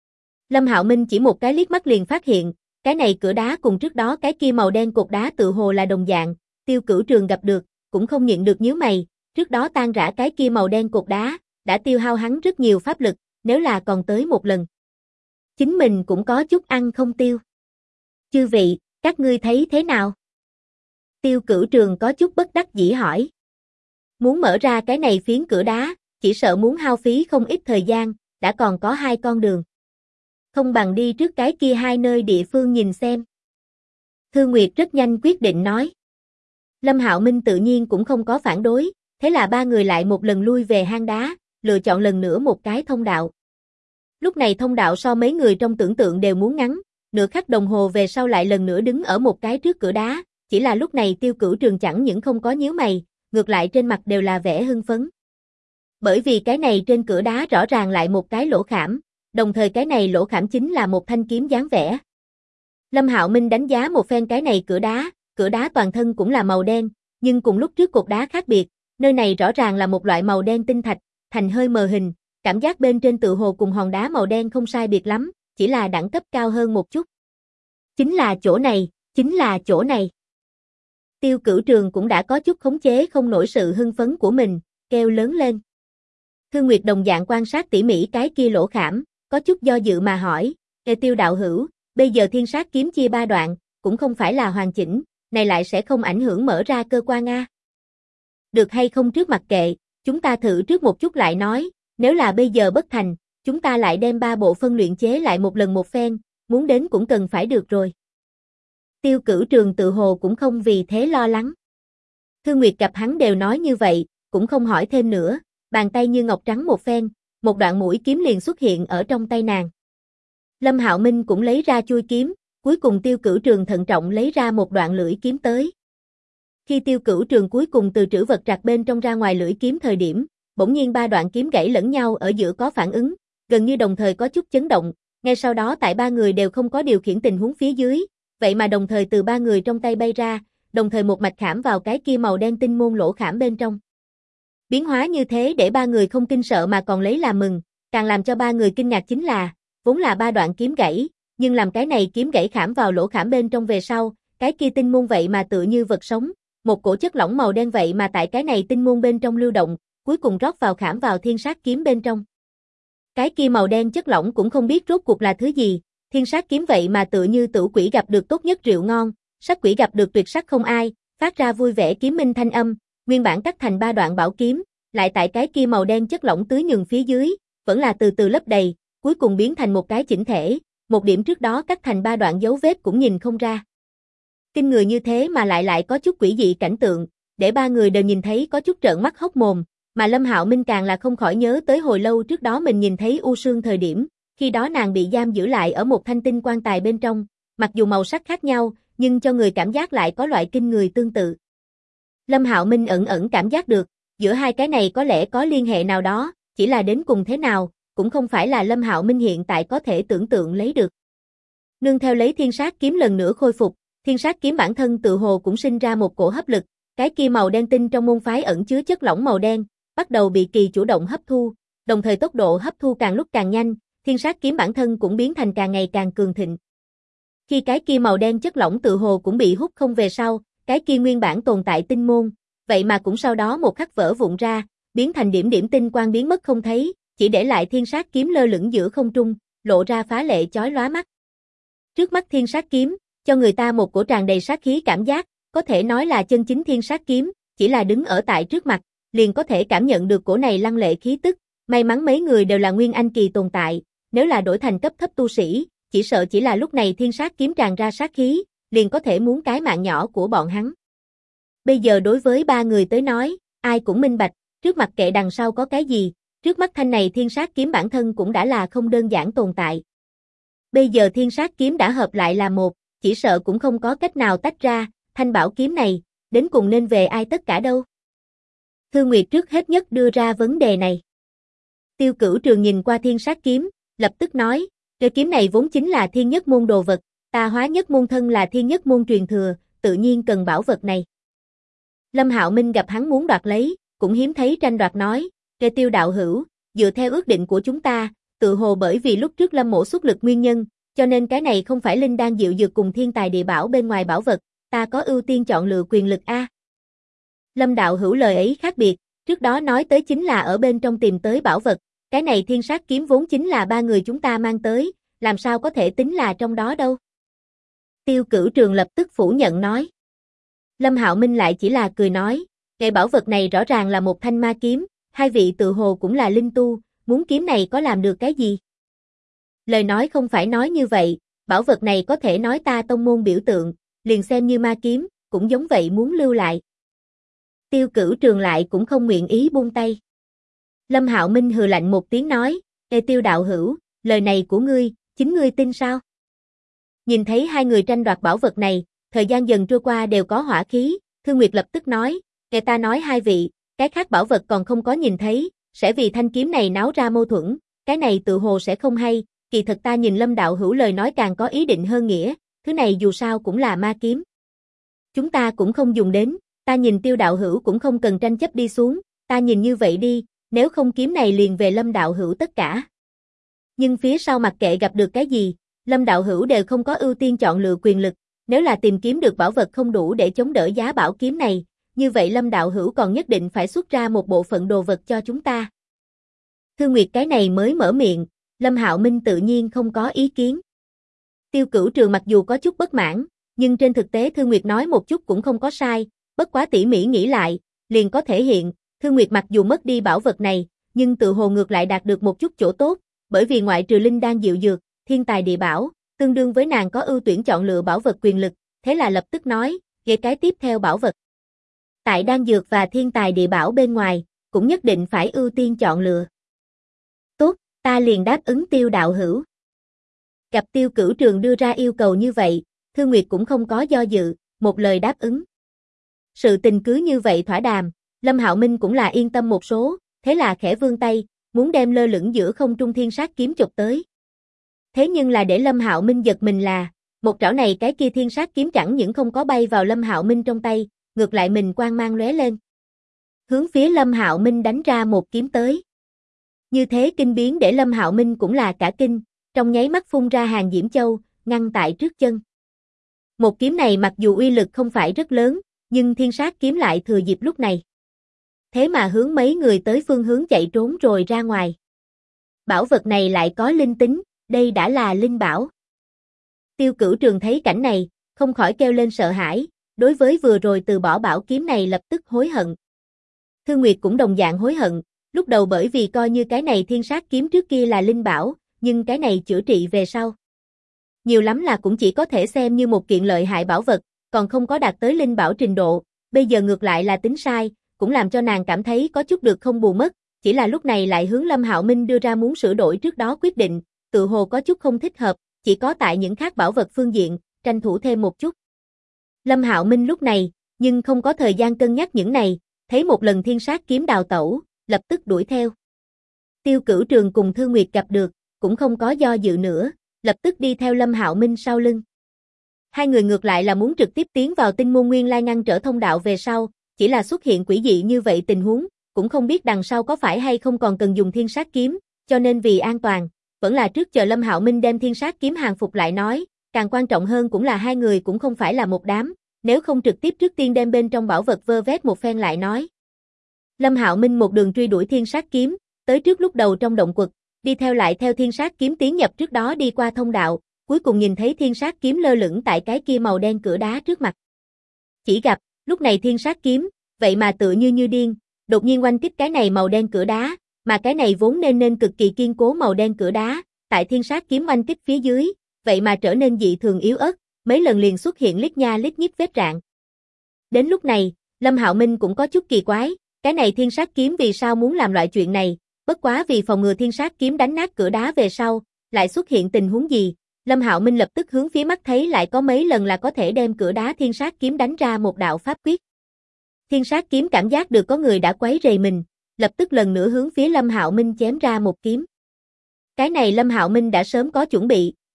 Lâm Hạo Minh chỉ một cái liếc mắt liền phát hiện, cái này cửa đá cùng trước đó cái kia màu đen cột đá tự hồ là đồng dạng, Tiêu Cửu Trường gặp được, cũng không nhịn được nhíu mày, trước đó tan rã cái kia màu đen cột đá, đã tiêu hao hắn rất nhiều pháp lực, nếu là còn tới một lần. Chính mình cũng có chút ăn không tiêu. Chư vị, các ngươi thấy thế nào? Tiêu Cửu Trường có chút bất đắc dĩ hỏi. Muốn mở ra cái này phiến cửa đá, chỉ sợ muốn hao phí không ít thời gian, đã còn có 2 con đường. Không bằng đi trước cái kia 2 nơi địa phương nhìn xem. Thư Nguyệt rất nhanh quyết định nói. Lâm Hạo Minh tự nhiên cũng không có phản đối, thế là ba người lại một lần lui về hang đá, lựa chọn lần nữa một cái thông đạo. Lúc này thông đạo so mấy người trong tưởng tượng đều muốn ngắn, nửa khắc đồng hồ về sau lại lần nữa đứng ở một cái trước cửa đá, chỉ là lúc này Tiêu Cửu Trường chẳng những không có nhíu mày, ngược lại trên mặt đều là vẻ hưng phấn. Bởi vì cái này trên cửa đá rõ ràng lại một cái lỗ khảm, đồng thời cái này lỗ khảm chính là một thanh kiếm dáng vẻ. Lâm Hạo Minh đánh giá một phen cái này cửa đá toàn thân cũng là màu đen, nhưng cùng lúc trước cột đá khác biệt, nơi này rõ ràng là một loại màu đen tinh thạch, thành hơi mờ hình, cảm giác bên trên tự hồ cùng hòn đá màu đen không sai biệt lắm, chỉ là đẳng cấp cao hơn một chút. Chính là chỗ này, chính là chỗ này. Tiêu Cửu Trường cũng đã có chút khống chế không nổi sự hưng phấn của mình, kêu lớn lên. Thư Nguyệt đồng dạng quan sát tỉ mỉ cái kia lỗ khảm, có chút do dự mà hỏi, Tiêu đạo hữu, bây giờ thiên sát kiếm chia 3 đoạn, cũng không phải là hoàn chỉnh, này lại sẽ không ảnh hưởng mở ra cơ quan a. Được hay không trước mặc kệ, chúng ta thử trước một chút lại nói, nếu là bây giờ bất thành, chúng ta lại đem 3 bộ phân luyện chế lại một lần một phen, muốn đến cũng cần phải được rồi. Tiêu Cửu Trường tự hồ cũng không vì thế lo lắng. Thư Nguyệt gặp hắn đều nói như vậy, cũng không hỏi thêm nữa, bàn tay như ngọc trắng một phen, một đoạn mũi kiếm liền xuất hiện ở trong tay nàng. Lâm Hạo Minh cũng lấy ra chuôi kiếm, cuối cùng Tiêu Cửu Trường thận trọng lấy ra một đoạn lưỡi kiếm tới. Khi Tiêu Cửu Trường cuối cùng từ trữ vật trạc bên trong ra ngoài lưỡi kiếm thời điểm, bỗng nhiên 3 đoạn kiếm gãy lẫn nhau ở giữa có phản ứng, gần như đồng thời có chút chấn động, ngay sau đó tại 3 người đều không có điều khiển tình huống phía dưới, vậy mà đồng thời từ 3 người trong tay bay ra, đồng thời một mạch khảm vào cái kia màu đen tinh môn lỗ khảm bên trong. Biến hóa như thế để 3 người không kinh sợ mà còn lấy làm mừng, càng làm cho 3 người kinh ngạc chính là, vốn là 3 đoạn kiếm gãy, nhưng làm cái này kiếm gãy khảm vào lỗ khảm bên trong về sau, cái kia tinh môn vậy mà tựa như vật sống, một cổ chất lỏng màu đen vậy mà tại cái này tinh môn bên trong lưu động, cuối cùng rót vào khảm vào thiên sát kiếm bên trong. Cái kia màu đen chất lỏng cũng không biết rốt cuộc là thứ gì, thiên sát kiếm vậy mà tựa như tử quỷ gặp được tốt nhất rượu ngon, sát quỷ gặp được tuyệt sắc không ai, phát ra vui vẻ kiếm minh thanh âm, nguyên bản cắt thành 3 đoạn bảo kiếm, lại tại cái kia màu đen chất lỏng tưới nhường phía dưới, vẫn là từ từ lấp đầy, cuối cùng biến thành một cái chỉnh thể, một điểm trước đó cắt thành 3 đoạn dấu vết cũng nhìn không ra. Kinh người như thế mà lại có chút quỷ dị cảnh tượng, để 3 người đều nhìn thấy có chút trợn mắt hốc mồm, mà Lâm Hạo Minh càng là không khỏi nhớ tới hồi lâu trước đó mình nhìn thấy U Sương thời điểm, khi đó nàng bị giam giữ lại ở một thanh tinh quan tài bên trong, mặc dù màu sắc khác nhau, nhưng cho người cảm giác lại có loại kinh người tương tự. Lâm Hạo Minh ẩn cảm giác được, giữa hai cái này có lẽ có liên hệ nào đó, chỉ là đến cùng thế nào, cũng không phải là Lâm Hạo Minh hiện tại có thể tưởng tượng lấy được. Nương theo lấy thiên sát kiếm lần nữa khôi phục, thiên sát kiếm bản thân tự hồ cũng sinh ra một cổ hấp lực, cái kia màu đen tinh trong môn phái ẩn chứa chất lỏng màu đen, bắt đầu bị kỳ chủ động hấp thu, đồng thời tốc độ hấp thu càng lúc càng nhanh, thiên sát kiếm bản thân cũng biến thành càng ngày càng cường thịnh. Khi cái kia màu đen chất lỏng tự hồ cũng bị hút không về sau, cái kia nguyên bản tồn tại tinh môn, vậy mà cũng sau đó một khắc vỡ vụn ra, biến thành điểm điểm tinh quang biến mất không thấy, chỉ để lại thiên sát kiếm lơ lửng giữa không trung, lộ ra phá lệ chói lóa mắt. Trước mắt thiên sát kiếm, cho người ta một cổ tràn đầy sát khí cảm giác, có thể nói là chân chính thiên sát kiếm, chỉ là đứng ở tại trước mặt, liền có thể cảm nhận được cổ này lăng lệ khí tức, may mắn mấy người đều là nguyên anh kỳ tồn tại, nếu là đổi thành cấp thấp tu sĩ, chỉ sợ chỉ là lúc này thiên sát kiếm tràn ra sát khí, liền có thể muốn cái mạng nhỏ của bọn hắn. Bây giờ đối với 3 người tới nói, ai cũng minh bạch, trước mặt kệ đằng sau có cái gì, trước mắt thanh này thiên sát kiếm bản thân cũng đã là không đơn giản tồn tại. Bây giờ thiên sát kiếm đã hợp lại là một, chỉ sợ cũng không có cách nào tách ra, thanh bảo kiếm này, đến cùng nên về ai tất cả đâu. Thư Nguyệt trước hết nhất đưa ra vấn đề này. Tiêu Cửu Trường nhìn qua thiên sát kiếm, lập tức nói, cái kiếm này vốn chính là thiên nhất môn đồ vật, ta Hóa Nhất môn thân là Thiên Nhất môn truyền thừa, tự nhiên cần bảo vật này. Lâm Hạo Minh gặp hắn muốn đoạt lấy, cũng hiếm thấy tranh đoạt nói, Kê Tiêu đạo hữu, dựa theo ước định của chúng ta, tự hồ bởi vì lúc trước Lâm mỗ xuất lực nguyên nhân, cho nên cái này không phải linh đan diệu dược cùng thiên tài địa bảo bên ngoài bảo vật, ta có ưu tiên chọn lựa quyền lực a. Lâm đạo hữu lời ấy khác biệt, trước đó nói tới chính là ở bên trong tìm tới bảo vật, cái này thiên sát kiếm vốn chính là ba người chúng ta mang tới, làm sao có thể tính là trong đó đâu. Tiêu Cửu Trường lập tức phủ nhận nói. Lâm Hạo Minh lại chỉ là cười nói, cái bảo vật này rõ ràng là một thanh ma kiếm, hai vị tự hồ cũng là linh tu, muốn kiếm này có làm được cái gì? Lời nói không phải nói như vậy, bảo vật này có thể nói ta tông môn biểu tượng, liền xem như ma kiếm, cũng giống vậy muốn lưu lại. Tiêu Cửu Trường lại cũng không nguyện ý buông tay. Lâm Hạo Minh hừ lạnh một tiếng nói, Ê Tiêu đạo hữu, lời này của ngươi, chính ngươi tin sao? Nhìn thấy hai người tranh đoạt bảo vật này, thời gian dần trôi qua đều có hỏa khí, Thương Nguyệt lập tức nói, Nghe ta nói hai vị, cái khác bảo vật còn không có nhìn thấy, sẽ vì thanh kiếm này náo ra mâu thuẫn, cái này tự hồ sẽ không hay, kỳ thật ta nhìn Lâm đạo hữu lời nói càng có ý định hơn nghĩa, thứ này dù sao cũng là ma kiếm. Chúng ta cũng không dùng đến, ta nhìn Tiêu đạo hữu cũng không cần tranh chấp đi xuống, ta nhìn như vậy đi, nếu không kiếm này liền về Lâm đạo hữu tất cả. Nhưng phía sau mặc kệ gặp được cái gì, Lâm đạo hữu đều không có ưu tiên chọn lựa quyền lực, nếu là tìm kiếm được bảo vật không đủ để chống đỡ giá bảo kiếm này, như vậy Lâm đạo hữu còn nhất định phải xuất ra một bộ phận đồ vật cho chúng ta. Thương Nguyệt cái này mới mở miệng, Lâm Hạo Minh tự nhiên không có ý kiến. Tiêu Cửu Trường mặc dù có chút bất mãn, nhưng trên thực tế Thương Nguyệt nói một chút cũng không có sai, bất quá tỉ mỉ nghĩ lại, liền có thể hiện, Thương Nguyệt mặc dù mất đi bảo vật này, nhưng tự hồ ngược lại đạt được một chút chỗ tốt, bởi vì ngoại trừ linh đan diệu dược, thiên tài địa bảo, tương đương với nàng có ưu tuyển chọn lựa bảo vật quyền lực, thế là lập tức nói, ghê cái tiếp theo bảo vật. Tại đan dược và thiên tài địa bảo bên ngoài, cũng nhất định phải ưu tiên chọn lựa. Tốt, ta liền đáp ứng Tiêu đạo hữu. Gặp Tiêu Cửu Trường đưa ra yêu cầu như vậy, Thương Nguyệt cũng không có do dự, một lời đáp ứng. Sự tình cứ như vậy thỏa đàm, Lâm Hạo Minh cũng là yên tâm một số, thế là khẽ vươn tay, muốn đem lơ lửng giữa không trung thiên sát kiếm chụp tới. Thế nhưng là để Lâm Hạo Minh giật mình là, một trảo này cái kia thiên sát kiếm chẳng những không có bay vào Lâm Hạo Minh trong tay, ngược lại mình quang mang lóe lên. Hướng phía Lâm Hạo Minh đánh ra một kiếm tới. Như thế kinh biến để Lâm Hạo Minh cũng là cả kinh, trong nháy mắt phun ra hàng diễm châu, ngăn tại trước chân. Một kiếm này mặc dù uy lực không phải rất lớn, nhưng thiên sát kiếm lại thừa dịp lúc này. Thế mà hướng mấy người tới phương hướng chạy trốn rồi ra ngoài. Bảo vật này lại có linh tính, đây đã là linh bảo. Tiêu Cửu Trường thấy cảnh này, không khỏi kêu lên sợ hãi, đối với vừa rồi từ bỏ bảo kiếm này lập tức hối hận. Thương Nguyệt cũng đồng dạng hối hận, lúc đầu bởi vì coi như cái này thiên sát kiếm trước kia là linh bảo, nhưng cái này chữa trị về sau. Nhiều lắm là cũng chỉ có thể xem như một kiện lợi hại bảo vật, còn không có đạt tới linh bảo trình độ, bây giờ ngược lại là tính sai, cũng làm cho nàng cảm thấy có chút được không bù mất, chỉ là lúc này lại hướng Lâm Hạo Minh đưa ra muốn sửa đổi trước đó quyết định, tự hồ có chút không thích hợp, chỉ có tại những khác bảo vật phương diện, tranh thủ thêm một chút. Lâm Hạo Minh lúc này, nhưng không có thời gian cân nhắc những này, thấy một lần thiên sát kiếm đào tẩu, lập tức đuổi theo. Tiêu Cửu Trường cùng Thương Nguyệt gặp được, cũng không có do dự nữa, lập tức đi theo Lâm Hạo Minh sau lưng. Hai người ngược lại là muốn trực tiếp tiến vào Tinh Môn Nguyên Lai ngăn trở thông đạo về sau, chỉ là xuất hiện quỷ dị như vậy tình huống, cũng không biết đằng sau có phải hay không còn cần dùng thiên sát kiếm, cho nên vì an toàn, vẫn là trước chờ Lâm Hạo Minh đem thiên sát kiếm hàng phục lại nói, càng quan trọng hơn cũng là hai người cũng không phải là một đám, nếu không trực tiếp trước tiên đem bên trong bảo vật vơ vét một phen lại nói. Lâm Hạo Minh một đường truy đuổi thiên sát kiếm, tới trước lúc đầu trong động quật, đi theo lại theo thiên sát kiếm tiến nhập trước đó đi qua thông đạo, cuối cùng nhìn thấy thiên sát kiếm lơ lửng tại cái kia màu đen cửa đá trước mặt. Chỉ gặp, lúc này thiên sát kiếm, vậy mà tựa như điên, đột nhiên oanh kích cái này màu đen cửa đá, mà cái này vốn nên cực kỳ kiên cố màu đen cửa đá, tại thiên sát kiếm oanh kích phía dưới, vậy mà trở nên dị thường yếu ớt, mấy lần liền xuất hiện lít nha lít nhít vết rạn. Đến lúc này, Lâm Hạo Minh cũng có chút kỳ quái, cái này thiên sát kiếm vì sao muốn làm loại chuyện này, bất quá vì phòng ngừa thiên sát kiếm đánh nát cửa đá về sau, lại xuất hiện tình huống gì, Lâm Hạo Minh lập tức hướng phía mắt thấy lại có mấy lần là có thể đem cửa đá thiên sát kiếm đánh ra một đạo pháp quyết. Thiên sát kiếm cảm giác được có người đã quấy rầy mình, lập tức lần nữa hướng phía Lâm Hạo Minh chém ra một kiếm. Cái này Lâm Hạo Minh đã sớm có chuẩn bị,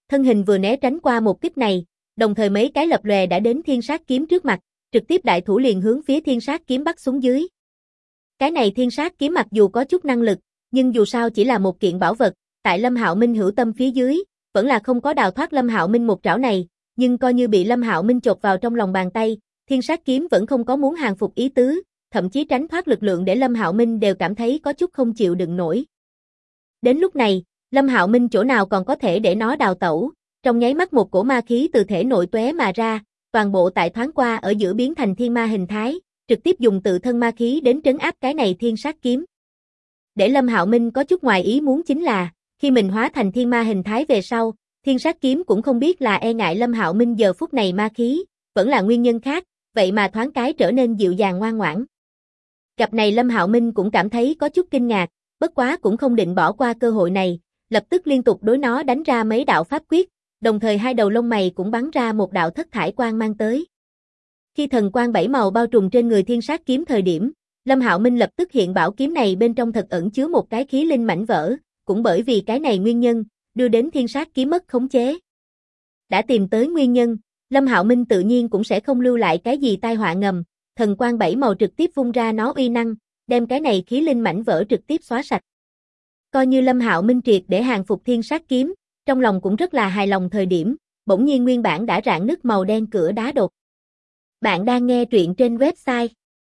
thân hình vừa né tránh qua một kích này, đồng thời mấy cái lập lòe đã đến thiên sát kiếm trước mặt, trực tiếp đại thủ liền hướng phía thiên sát kiếm bắt xuống dưới. Cái này thiên sát kiếm mặc dù có chút năng lực, nhưng dù sao chỉ là một kiện bảo vật, tại Lâm Hạo Minh hữu tâm phía dưới, vẫn là không có đào thoát Lâm Hạo Minh một trảo này, nhưng coi như bị Lâm Hạo Minh chộp vào trong lòng bàn tay, thiên sát kiếm vẫn không có muốn hàng phục ý tứ, thậm chí tránh thoát lực lượng để Lâm Hạo Minh đều cảm thấy có chút không chịu đựng nổi. Đến lúc này, Lâm Hạo Minh chỗ nào còn có thể để nó đào tẩu, trong nháy mắt một cổ ma khí từ thể nội tóe mà ra, toàn bộ tại thoáng qua ở giữa biến thành thiên ma hình thái, trực tiếp dùng tự thân ma khí đến trấn áp cái này thiên sát kiếm. Để Lâm Hạo Minh có chút ngoài ý muốn chính là, khi mình hóa thành thiên ma hình thái về sau, thiên sát kiếm cũng không biết là e ngại Lâm Hạo Minh giờ phút này ma khí, vẫn là nguyên nhân khác, vậy mà thoáng cái trở nên dịu dàng ngoan ngoãn. Gặp này Lâm Hạo Minh cũng cảm thấy có chút kinh ngạc, bất quá cũng không định bỏ qua cơ hội này, lập tức liên tục đối nó đánh ra mấy đạo pháp quyết, đồng thời hai đầu lông mày cũng bắn ra một đạo thất thải quang mang tới. Khi thần quang bảy màu bao trùm trên người thiên sát kiếm thời điểm, Lâm Hạo Minh lập tức hiện bảo kiếm này bên trong thật ẩn chứa một cái khí linh mảnh vỡ, cũng bởi vì cái này nguyên nhân, đưa đến thiên sát kiếm mất khống chế. Đã tìm tới nguyên nhân, Lâm Hạo Minh tự nhiên cũng sẽ không lưu lại cái gì tai họa ngầm, thần quang bảy màu trực tiếp vung ra nó uy năng, đem cái này khí linh mảnh vỡ trực tiếp xóa sạch. Coi như Lâm Hạo Minh triệt để hàng phục thiên sát kiếm, trong lòng cũng rất là hài lòng thời điểm, bỗng nhiên nguyên bản đã rạn nứt màu đen cửa đá đột. Bạn đang nghe truyện trên website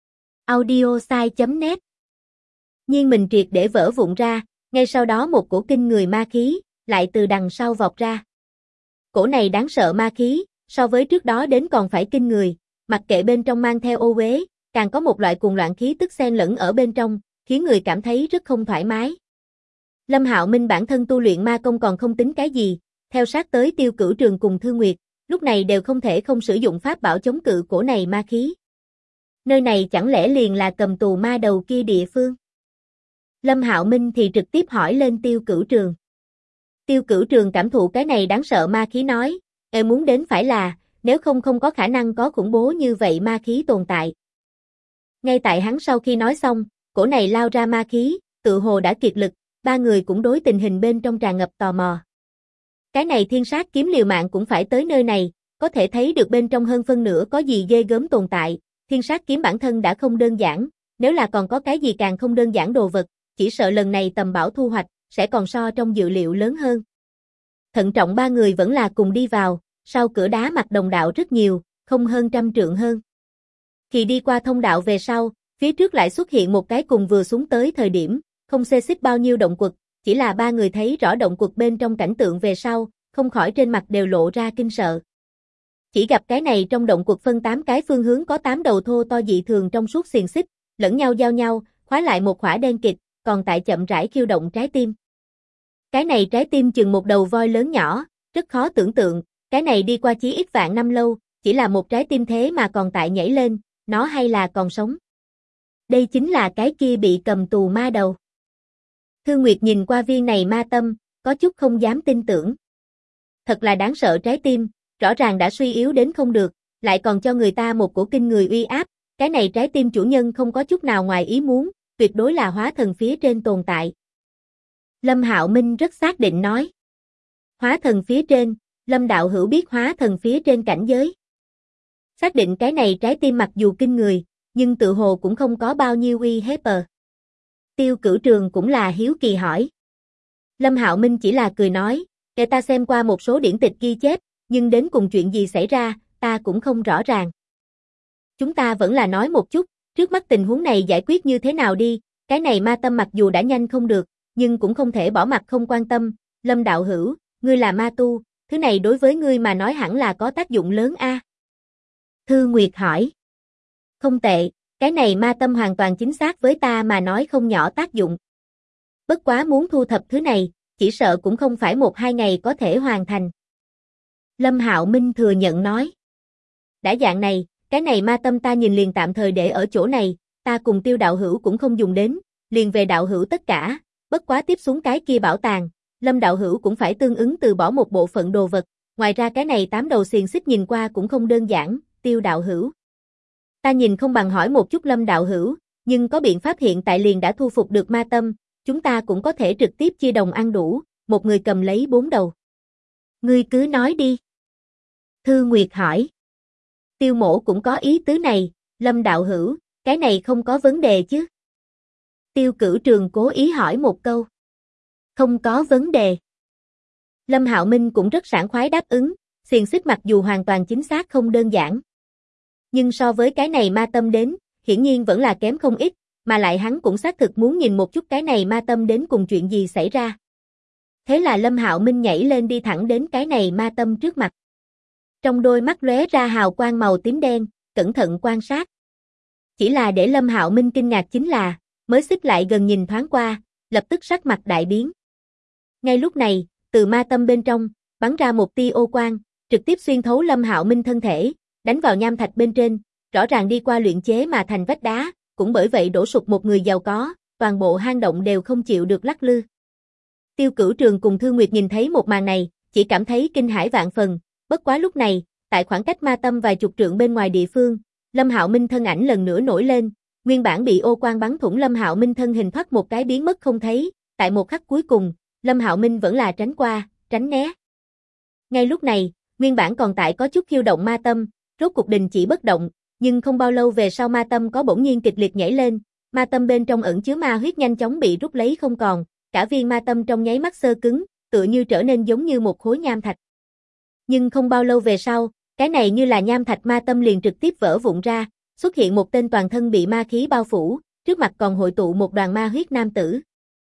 audiosai.net. Nhưng mình triệt để vỡ vụn ra, ngay sau đó một cổ kinh người ma khí, lại từ đằng sau vọt ra. Cổ này đáng sợ ma khí, so với trước đó đến còn phải kinh người, mặc kệ bên trong mang theo ô uế, càng có một loại cuồng loạn khí tức xen lẫn ở bên trong, khiến người cảm thấy rất không thoải mái. Lâm Hạo Minh bản thân tu luyện ma công còn không tính cái gì, theo sát tới Tiêu Cửu Trường cùng Thư Nguyệt, lúc này đều không thể không sử dụng pháp bảo chống cự cổ này ma khí. Nơi này chẳng lẽ liền là cầm tù ma đầu kia địa phương? Lâm Hạo Minh thì trực tiếp hỏi lên Tiêu Cửu Trường. Tiêu Cửu Trường cảm thụ cái này đáng sợ ma khí nói, em muốn đến phải là, nếu không có khả năng có khủng bố như vậy ma khí tồn tại. Ngay tại hắn sau khi nói xong, cổ này lao ra ma khí, tự hồ đã kiệt lực, ba người cũng đối tình hình bên trong tràn ngập tò mò. Cái này thiên sát kiếm liều mạng cũng phải tới nơi này, có thể thấy được bên trong hơn phân nửa có gì ghê gớm tồn tại, thiên sát kiếm bản thân đã không đơn giản, nếu là còn có cái gì càng không đơn giản đồ vật, chỉ sợ lần này tầm bảo thu hoạch, sẽ còn so trong dự liệu lớn hơn. Thận trọng ba người vẫn là cùng đi vào, sau cửa đá mặt đồng đạo rất nhiều, không hơn 100 trượng hơn. Khi đi qua thông đạo về sau, phía trước lại xuất hiện một cái cùng vừa xuống tới thời điểm, không xê xích bao nhiêu động quật, chỉ là ba người thấy rõ động quật bên trong cảnh tượng về sau, không khỏi trên mặt đều lộ ra kinh sợ. Chỉ gặp cái này trong động quật phân 8 cái phương hướng có 8 đầu thô to dị thường trong suốt xiềng xích, lẫn nhau giao nhau, khóa lại một khỏa đen kịt, còn tại chậm rãi khiêu động trái tim. Cái này trái tim chừng một đầu voi lớn nhỏ, rất khó tưởng tượng, cái này đi qua chí ít vạn năm lâu, chỉ là một trái tim thế mà còn tại nhảy lên, nó hay là còn sống. Đây chính là cái kia bị cầm tù ma đầu. Thư Nguyệt nhìn qua viên này ma tâm, có chút không dám tin tưởng. Thật là đáng sợ trái tim, rõ ràng đã suy yếu đến không được, lại còn cho người ta một cổ kinh người uy áp, cái này trái tim chủ nhân không có chút nào ngoài ý muốn, tuyệt đối là hóa thần phía trên tồn tại. Lâm Hạo Minh rất xác định nói. Hóa thần phía trên, Lâm đạo hữu biết hóa thần phía trên cảnh giới. Xác định cái này trái tim mặc dù kinh người, nhưng tự hồ cũng không có bao nhiêu uy hiếp. Tiêu Cửu Trường cũng là hiếu kỳ hỏi. Lâm Hạo Minh chỉ là cười nói, kể ta xem qua một số điển tịch ghi chép, nhưng đến cùng chuyện gì xảy ra, ta cũng không rõ ràng. Chúng ta vẫn là nói một chút, trước mắt tình huống này giải quyết như thế nào đi, cái này ma tâm mặc dù đã nhanh không được, nhưng cũng không thể bỏ mặc không quan tâm, Lâm đạo hữu, ngươi là ma tu, thứ này đối với ngươi mà nói hẳn là có tác dụng lớn a. Thư Nguyệt hỏi. Không tệ, cái này ma tâm hoàn toàn chính xác với ta mà nói không nhỏ tác dụng. Bất quá muốn thu thập thứ này, chỉ sợ cũng không phải 1-2 ngày có thể hoàn thành. Lâm Hạo Minh thừa nhận nói. Đã dạng này, cái này ma tâm ta nhìn liền tạm thời để ở chỗ này, ta cùng Tiêu đạo hữu cũng không dùng đến, liền về đạo hữu tất cả, bất quá tiếp xuống cái kia bảo tàng, Lâm đạo hữu cũng phải tương ứng từ bỏ một bộ phận đồ vật, ngoài ra cái này 8 đầu xiềng xích nhìn qua cũng không đơn giản, Tiêu đạo hữu. Ta nhìn không bằng hỏi một chút Lâm đạo hữu, nhưng có biện pháp hiện tại liền đã thu phục được ma tâm, chúng ta cũng có thể trực tiếp chia đồng ăn đủ, một người cầm lấy 4 đầu. Ngươi cứ nói đi. Thư Nguyệt hỏi. Tiêu Mỗ cũng có ý tứ này, Lâm đạo hữu, cái này không có vấn đề chứ? Tiêu Cửu Trường cố ý hỏi một câu. Không có vấn đề. Lâm Hạo Minh cũng rất sảng khoái đáp ứng, xiềng xích mặc dù hoàn toàn chính xác không đơn giản. Nhưng so với cái này ma tâm đến, hiển nhiên vẫn là kém không ít, mà lại hắn cũng xác thực muốn nhìn một chút cái này ma tâm đến cùng chuyện gì xảy ra. Thế là Lâm Hạo Minh nhảy lên đi thẳng đến cái này ma tâm trước mặt. Trong đôi mắt lóe ra hào quang màu tím đen, cẩn thận quan sát. Chỉ là để Lâm Hạo Minh kinh ngạc chính là, mới xích lại gần nhìn thoáng qua, lập tức sắc mặt đại biến. Ngay lúc này, từ ma tâm bên trong, bắn ra một tia ô quang, trực tiếp xuyên thấu Lâm Hạo Minh thân thể, đánh vào nham thạch bên trên, rõ ràng đi qua luyện chế mà thành vách đá, cũng bởi vậy đổ sụp một người giàu có, toàn bộ hang động đều không chịu được lắc lư. Tiêu Cửu Trường cùng Thư Nguyệt nhìn thấy một màn này, chỉ cảm thấy kinh hãi vạn phần, bất quá lúc này, tại khoảng cách ma tâm vài chục trượng bên ngoài địa phương, Lâm Hạo Minh thân ảnh lần nữa nổi lên, nguyên bản bị ô quang bắn thủng Lâm Hạo Minh thân hình thoát một cái biến mất không thấy, tại một khắc cuối cùng, Lâm Hạo Minh vẫn là tránh qua, tránh né. Ngay lúc này, nguyên bản còn tại có chút khiêu động ma tâm, rốt cục đình chỉ bất động, nhưng không bao lâu về sau ma tâm có bỗng nhiên kịch liệt nhảy lên, ma tâm bên trong ẩn chứa ma huyết nhanh chóng bị rút lấy không còn, cả viên ma tâm trong nháy mắt xơ cứng, tựa như trở nên giống như một khối nham thạch. Nhưng không bao lâu về sau, cái này như là nham thạch ma tâm liền trực tiếp vỡ vụn ra, xuất hiện một tên toàn thân bị ma khí bao phủ, trước mặt còn hội tụ một đoàn ma huyết nam tử.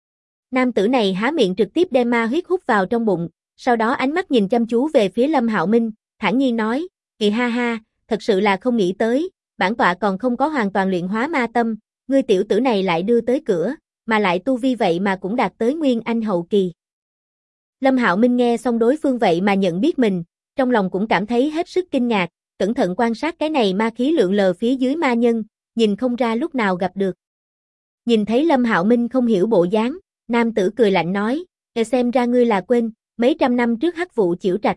Nam tử này há miệng trực tiếp đem ma huyết hút vào trong bụng, sau đó ánh mắt nhìn chăm chú về phía Lâm Hạo Minh, thản nhiên nói, kỳ ha ha, thật sự là không nghĩ tới, bản tọa còn không có hoàn toàn luyện hóa ma tâm, ngươi tiểu tử này lại đưa tới cửa, mà lại tu vi vậy mà cũng đạt tới Nguyên Anh hậu kỳ. Lâm Hạo Minh nghe xong đối phương vậy mà nhận biết mình, trong lòng cũng cảm thấy hết sức kinh ngạc, cẩn thận quan sát cái này ma khí lượn lờ phía dưới ma nhân, nhìn không ra lúc nào gặp được. Nhìn thấy Lâm Hạo Minh không hiểu bộ dáng, nam tử cười lạnh nói, xem ra ngươi là quên, mấy trăm năm trước hắc vụ Chiểu Trạch.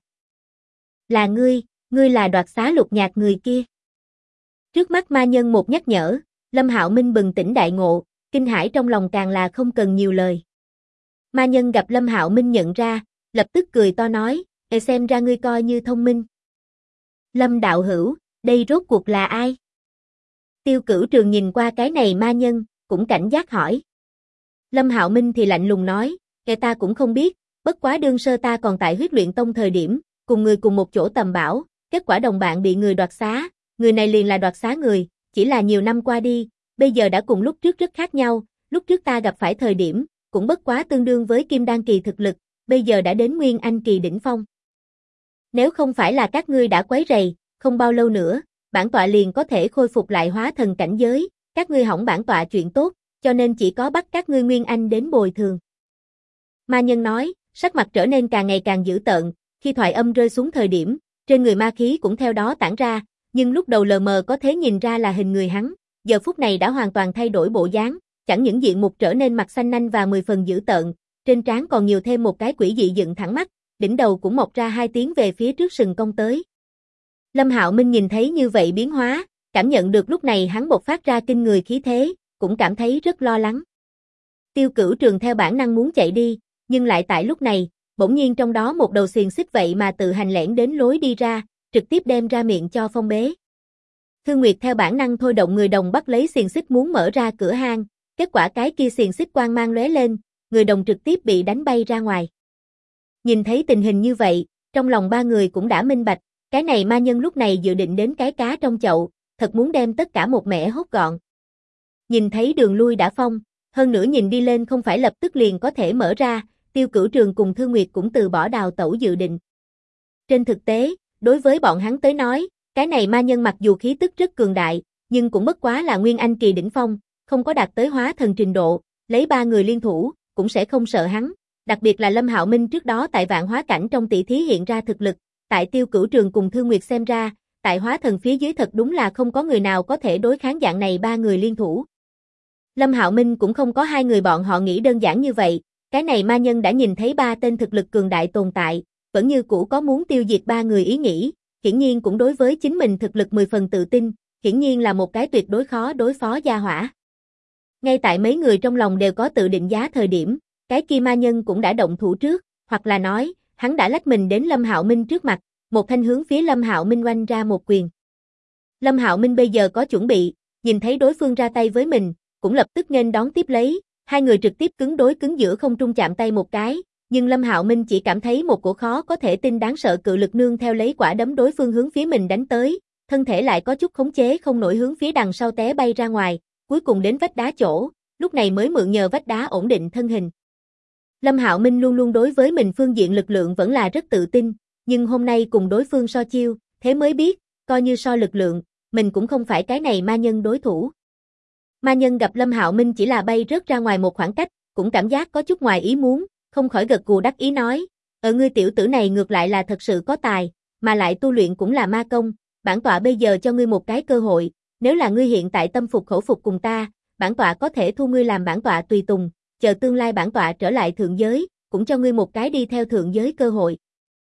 Là ngươi là đoạt xá Lục Nhạc người kia. Trước mắt ma nhân một nhắc nhở, Lâm Hạo Minh bừng tỉnh đại ngộ, kinh hãi trong lòng càng là không cần nhiều lời. Ma nhân gặp Lâm Hạo Minh nhận ra, lập tức cười to nói, xem ra ngươi coi như thông minh. Lâm đạo hữu, đây rốt cuộc là ai? Tiêu Cửu Trường nhìn qua cái này ma nhân, cũng cảnh giác hỏi. Lâm Hạo Minh thì lạnh lùng nói, ta cũng không biết, bất quá đương sơ ta còn tại Huyết Luyện Tông thời điểm, cùng người cùng một chỗ tầm bảo, kết quả đồng bạn bị người đoạt xá, người này liền là đoạt xá người, chỉ là nhiều năm qua đi, bây giờ đã cùng lúc trước rất khác nhau, lúc trước ta gặp phải thời điểm, cũng bất quá tương đương với Kim Đan kỳ thực lực, bây giờ đã đến Nguyên Anh kỳ đỉnh phong. Nếu không phải là các ngươi đã quấy rầy, không bao lâu nữa, bản tọa liền có thể khôi phục lại hóa thần cảnh giới, các ngươi hỏng bản tọa chuyện tốt, cho nên chỉ có bắt các ngươi Nguyên Anh đến bồi thường. Ma nhân nói, sắc mặt trở nên càng ngày càng dữ tợn, khi thoại âm rơi xuống thời điểm, trên người ma khí cũng theo đó tản ra, nhưng lúc đầu lờ mờ có thể nhìn ra là hình người hắn, giờ phút này đã hoàn toàn thay đổi bộ dáng, chẳng những diện mục trở nên mặt xanh nanh và 10 phần dữ tợn, trên trán còn nhiều thêm một cái quỷ dị dựng thẳng mắt, đỉnh đầu cũng mọc ra hai tiếng về phía trước sừng cong tới. Lâm Hạo Minh nhìn thấy như vậy biến hóa, cảm nhận được lúc này hắn bộc phát ra kinh người khí thế, cũng cảm thấy rất lo lắng. Tiêu Cửu Trường theo bản năng muốn chạy đi, nhưng lại tại lúc này, bỗng nhiên trong đó một đầu xiềng xích vậy mà tự hành lẻn đến lối đi ra, trực tiếp đem ra miệng cho phong bế. Thư Nguyệt theo bản năng thôi động người đồng bắt lấy xiềng xích muốn mở ra cửa hang, kết quả cái kia xiềng xích quang mang lóe lên, người đồng trực tiếp bị đánh bay ra ngoài. Nhìn thấy tình hình như vậy, trong lòng ba người cũng đã minh bạch, cái này ma nhân lúc này dự định đến cái cá trong chậu, thật muốn đem tất cả một mẻ hốt gọn. Nhìn thấy đường lui đã phong, hơn nữa nhìn đi lên không phải lập tức liền có thể mở ra, Tiêu Cửu Trường cùng Thư Nguyệt cũng từ bỏ đào tẩu dự định. Trên thực tế, đối với bọn hắn tới nói, cái này ma nhân mặc dù khí tức rất cường đại, nhưng cũng bất quá là Nguyên Anh kỳ đỉnh phong, không có đạt tới hóa thần trình độ, lấy ba người liên thủ, cũng sẽ không sợ hắn. Đặc biệt là Lâm Hạo Minh trước đó tại Vạn Hóa cảnh trong tỷ thí hiện ra thực lực, tại Tiêu Cửu Trường cùng Thư Nguyệt xem ra, tại hóa thần phía dưới thật đúng là không có người nào có thể đối kháng dạng này ba người liên thủ. Lâm Hạo Minh cũng không có hai người bọn họ nghĩ đơn giản như vậy, cái này ma nhân đã nhìn thấy ba tên thực lực cường đại tồn tại, vẫn như cũ có muốn tiêu diệt ba người ý nghĩ, hiển nhiên cũng đối với chính mình thực lực 10 phần tự tin, hiển nhiên là một cái tuyệt đối khó đối phó gia hỏa. Ngay tại mấy người trong lòng đều có tự định giá thời điểm, cái kia ma nhân cũng đã động thủ trước, hoặc là nói, hắn đã lách mình đến Lâm Hạo Minh trước mặt, một thanh hướng phía Lâm Hạo Minh oanh ra một quyền. Lâm Hạo Minh bây giờ có chuẩn bị, nhìn thấy đối phương ra tay với mình, cũng lập tức nghênh đón tiếp lấy, hai người trực tiếp cứng đối cứng giữa không trung chạm tay một cái, nhưng Lâm Hạo Minh chỉ cảm thấy một cổ khó có thể tin đáng sợ cự lực nương theo lấy quả đấm đối phương hướng phía mình đánh tới, thân thể lại có chút khống chế không nổi hướng phía đằng sau té bay ra ngoài, cuối cùng đến vách đá chỗ, lúc này mới mượn nhờ vách đá ổn định thân hình. Lâm Hạo Minh luôn luôn đối với mình phương diện lực lượng vẫn là rất tự tin, nhưng hôm nay cùng đối phương so chiêu, thế mới biết, coi như so lực lượng, mình cũng không phải cái này ma nhân đối thủ. Ma nhân gặp Lâm Hạo Minh chỉ là bay rớt ra ngoài một khoảng cách, cũng cảm giác có chút ngoài ý muốn, không khỏi gật gù đắc ý nói, ngươi tiểu tử này ngược lại là thật sự có tài, mà lại tu luyện cũng là ma công, bản tọa bây giờ cho ngươi một cái cơ hội, nếu là ngươi hiện tại tâm phục khẩu phục cùng ta, bản tọa có thể thu ngươi làm bản tọa tùy tùng, chờ tương lai bản tọa trở lại thượng giới, cũng cho ngươi một cái đi theo thượng giới cơ hội.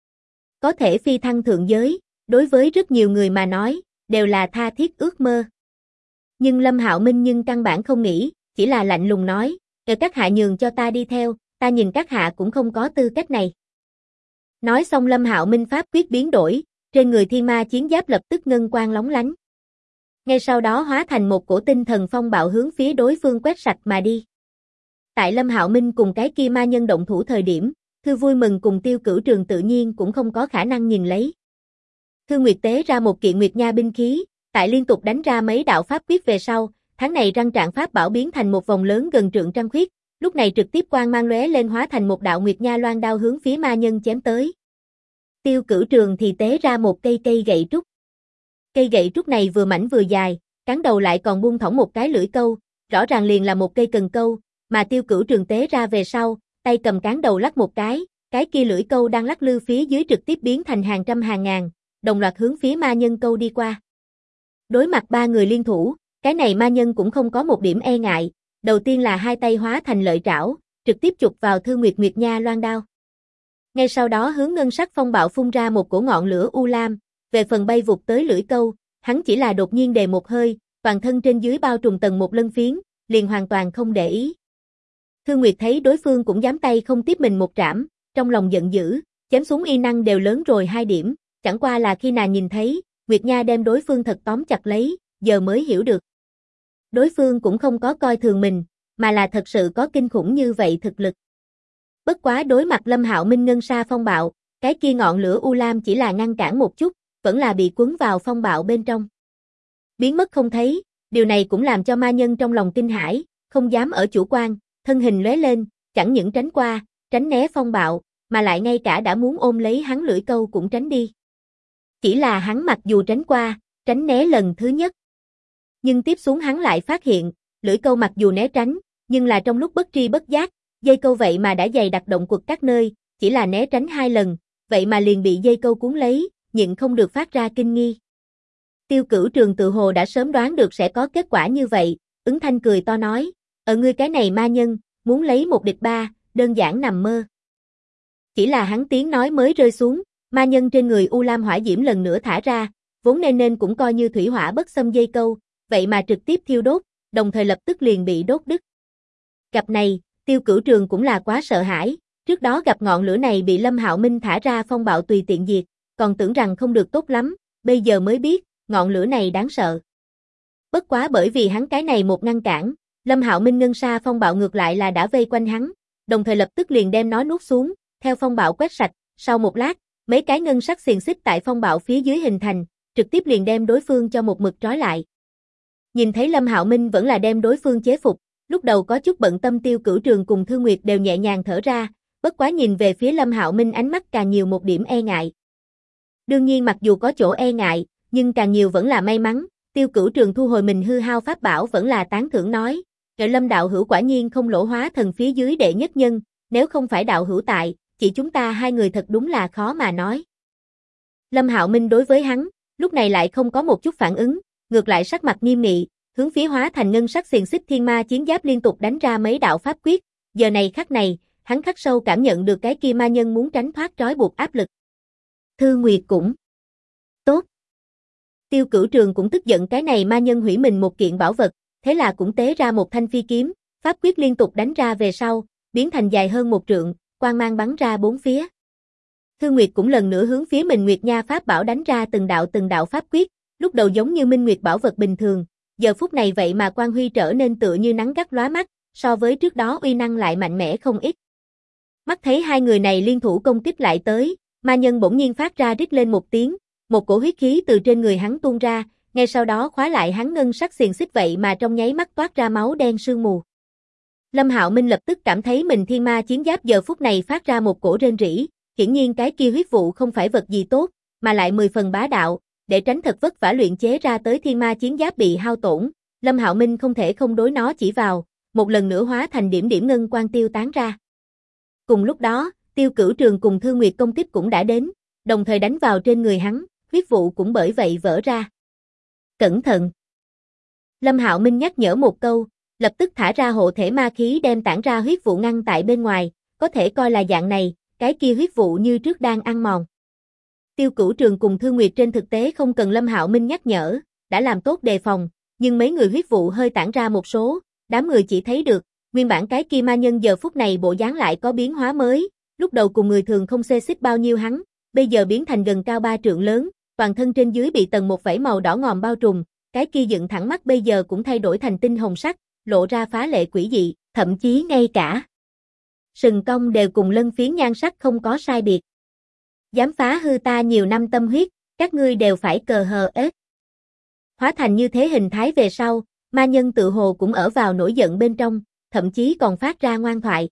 Có thể phi thăng thượng giới, đối với rất nhiều người mà nói, đều là tha thiết ước mơ. Nhưng Lâm Hạo Minh nhưng căn bản không nghĩ, chỉ là lạnh lùng nói, các hạ nhường cho ta đi theo, ta nhìn các hạ cũng không có tư cách này. Nói xong Lâm Hạo Minh pháp quyết biến đổi, trên người thiên ma chiến giáp lập tức ngân quang lóng lánh. Ngay sau đó hóa thành một cổ tinh thần phong bạo hướng phía đối phương quét sạch mà đi. Tại Lâm Hạo Minh cùng cái kia ma nhân động thủ thời điểm, Thư Vui Mừng cùng Tiêu Cửu Trường tự nhiên cũng không có khả năng nhìn lấy. Thư Nguyệt tế ra một kiện Nguyệt Nha binh khí, tại liên tục đánh ra mấy đạo pháp quyết về sau, tháng này răng trạng pháp bảo biến thành một vòng lớn gần trượng trăng khuyết, lúc này trực tiếp quang mang lóe lên hóa thành một đạo Nguyệt Nha loan đao hướng phía ma nhân chém tới. Tiêu Cửu Trường thì tế ra một cây gậy trúc. Cây gậy trúc này vừa mảnh vừa dài, cán đầu lại còn buông thõng một cái lưỡi câu, rõ ràng liền là một cây cần câu, mà Tiêu Cửu Trường tế ra về sau, tay cầm cán đầu lắc một cái kia lưỡi câu đang lắc lư phía dưới trực tiếp biến thành hàng trăm hàng ngàn, đồng loạt hướng phía ma nhân câu đi qua. Đối mặt ba người liên thủ, cái này ma nhân cũng không có một điểm e ngại, đầu tiên là hai tay hóa thành lợi trảo, trực tiếp chụp vào Thư Nguyệt Nguyệt Nha loan đao. Ngay sau đó hướng ngân sắc phong bạo phun ra một cổ ngọn lửa u lam, về phần bay vụt tới lưỡi câu, hắn chỉ là đột nhiên đề một hơi, toàn thân trên dưới bao trùm tầng một lân phiến, liền hoàn toàn không để ý. Thư Nguyệt thấy đối phương cũng dám tay không tiếp mình một trảm, trong lòng giận dữ, chém xuống y năng đều lớn rồi 2 điểm, chẳng qua là khi nàng nhìn thấy, Nguyệt Nha đem đối phương thật tóm chặt lấy, giờ mới hiểu được. Đối phương cũng không có coi thường mình, mà là thật sự có kinh khủng như vậy thực lực. Bất quá đối mặt Lâm Hạo Minh ngân sa phong bạo, cái kia ngọn lửa u lam chỉ là ngăn cản một chút, vẫn là bị cuốn vào phong bạo bên trong. Biến mất không thấy, điều này cũng làm cho ma nhân trong lòng kinh hãi, không dám ở chủ quan, thân hình lóe lên, chẳng những tránh qua, tránh né phong bạo, mà lại ngay cả đã muốn ôm lấy hắn lưỡi câu cũng tránh đi. Chỉ là hắn mặc dù tránh qua, tránh né lần thứ nhất. Nhưng tiếp xuống hắn lại phát hiện, lưỡi câu mặc dù né tránh, nhưng là trong lúc bất tri bất giác, dây câu vậy mà đã dày đặc động quật các nơi, chỉ là né tránh 2 lần, vậy mà liền bị dây câu cuốn lấy, nhịn không được phát ra kinh nghi. Tiêu Cửu Trường tự hồ đã sớm đoán được sẽ có kết quả như vậy, ứng thanh cười to nói, ngươi cái này ma nhân, muốn lấy 1 địch 3, đơn giản nằm mơ. Chỉ là hắn tiếng nói mới rơi xuống, ma nhân trên người u lam hỏa diễm lần nữa thả ra, vốn nên cũng coi như thủy hỏa bất xâm dây câu, vậy mà trực tiếp thiêu đốt, đồng thời lập tức liền bị đốt đứt. Gặp này, Tiêu Cửu Trường cũng là quá sợ hãi, trước đó gặp ngọn lửa này bị Lâm Hạo Minh thả ra phong bạo tùy tiện diệt, còn tưởng rằng không được tốt lắm, bây giờ mới biết, ngọn lửa này đáng sợ. Bất quá bởi vì hắn cái này một ngăn cản, Lâm Hạo Minh ngân sa phong bạo ngược lại là đã vây quanh hắn, đồng thời lập tức liền đem nó nuốt xuống, theo phong bạo quét sạch, sau một lát, mấy cái ngân sắc xiềng xích tại phong bạo phía dưới hình thành, trực tiếp liền đem đối phương cho một mực trói lại. Nhìn thấy Lâm Hạo Minh vẫn là đem đối phương chế phục, lúc đầu có chút bận tâm Tiêu Cửu Trường cùng Thư Nguyệt đều nhẹ nhàng thở ra, bất quá nhìn về phía Lâm Hạo Minh ánh mắt càng nhiều một điểm e ngại. Đương nhiên mặc dù có chỗ e ngại, nhưng càng nhiều vẫn là may mắn, Tiêu Cửu Trường thu hồi mình hư hao pháp bảo vẫn là tán thưởng nói, Lâm đạo hữu quả nhiên không lỗ hóa thần phía dưới đệ nhất nhân, nếu không phải đạo hữu tại, chỉ chúng ta 2 người thật đúng là khó mà nói. Lâm Hạo Minh đối với hắn, lúc này lại không có một chút phản ứng, ngược lại sắc mặt nghiêm nghị, hướng phía hóa thành ngân sắc xiềng xích thiên ma chiến giáp liên tục đánh ra mấy đạo pháp quyết, giờ này khắc này, hắn khắc sâu cảm nhận được cái kia ma nhân muốn tránh thoát trói buộc áp lực. Thư Nguyệt cũng tốt. Tiêu Cửu Trường cũng tức giận cái này ma nhân hủy mình một kiện bảo vật, thế là cũng tế ra một thanh phi kiếm, pháp quyết liên tục đánh ra về sau, biến thành dài hơn 1 trượng, quang mang bắn ra 4 phía. Thư Nguyệt cũng lần nữa hướng phía Minh Nguyệt Nha pháp bảo đánh ra từng đạo pháp quyết, lúc đầu giống như Minh Nguyệt bảo vật bình thường, giờ phút này vậy mà quang huy trở nên tựa như nắng gắt lóa mắt, so với trước đó uy năng lại mạnh mẽ không ít. Mắt thấy hai người này liên thủ công kích lại tới, ma nhân bỗng nhiên phát ra rít lên một tiếng, một cổ huyết khí từ trên người hắn tuôn ra, ngay sau đó khóa lại hắn ngân sắc xiềng xích vậy mà trong nháy mắt toát ra máu đen sương mù. Lâm Hạo Minh lập tức cảm thấy mình thiên ma chiến giáp giờ phút này phát ra một cổ rên rỉ, hiển nhiên cái kia huyết vụ không phải vật gì tốt, mà lại 10 phần bá đạo, để tránh thật vất vả luyện chế ra tới thiên ma chiến giáp bị hao tổn, Lâm Hạo Minh không thể không đối nó chỉ vào, một lần nữa hóa thành điểm điểm ngân quang tiêu tán ra. Cùng lúc đó, Tiêu Cửu Trường cùng Thư Nguyệt công kích cũng đã đến, đồng thời đánh vào trên người hắn, huyết vụ cũng bởi vậy vỡ ra. Cẩn thận! Lâm Hạo Minh nhắc nhở một câu, lập tức thả ra hộ thể ma khí đem tản ra huyết vụ ngăn tại bên ngoài, có thể coi là dạng này, cái kia huyết vụ như trước đang ăn mòn. Tiêu Cửu Trường cùng Thư Nguyệt trên thực tế không cần Lâm Hạo Minh nhắc nhở, đã làm tốt đề phòng, nhưng mấy người huyết vụ hơi tản ra một số, đám người chỉ thấy được, nguyên bản cái kia ma nhân giờ phút này bộ dáng lại có biến hóa mới, lúc đầu cùng người thường không xê xích bao nhiêu hắn, bây giờ biến thành gần cao 3 trượng lớn, toàn thân trên dưới bị tầng một vảy màu đỏ ngòm bao trùm, cái kia dựng thẳng mắt bây giờ cũng thay đổi thành tinh hồng sắc, lộ ra phá lệ quỷ dị, thậm chí ngay cả sừng cong đều cùng lân phiến nhan sắc không có sai biệt. Dám phá hư ta nhiều năm tâm huyết, các ngươi đều phải cờ hờ ết. Hóa thành như thế hình thái về sau, ma nhân tự hồ cũng ở vào nổi giận bên trong, thậm chí còn phát ra ngoan thoại.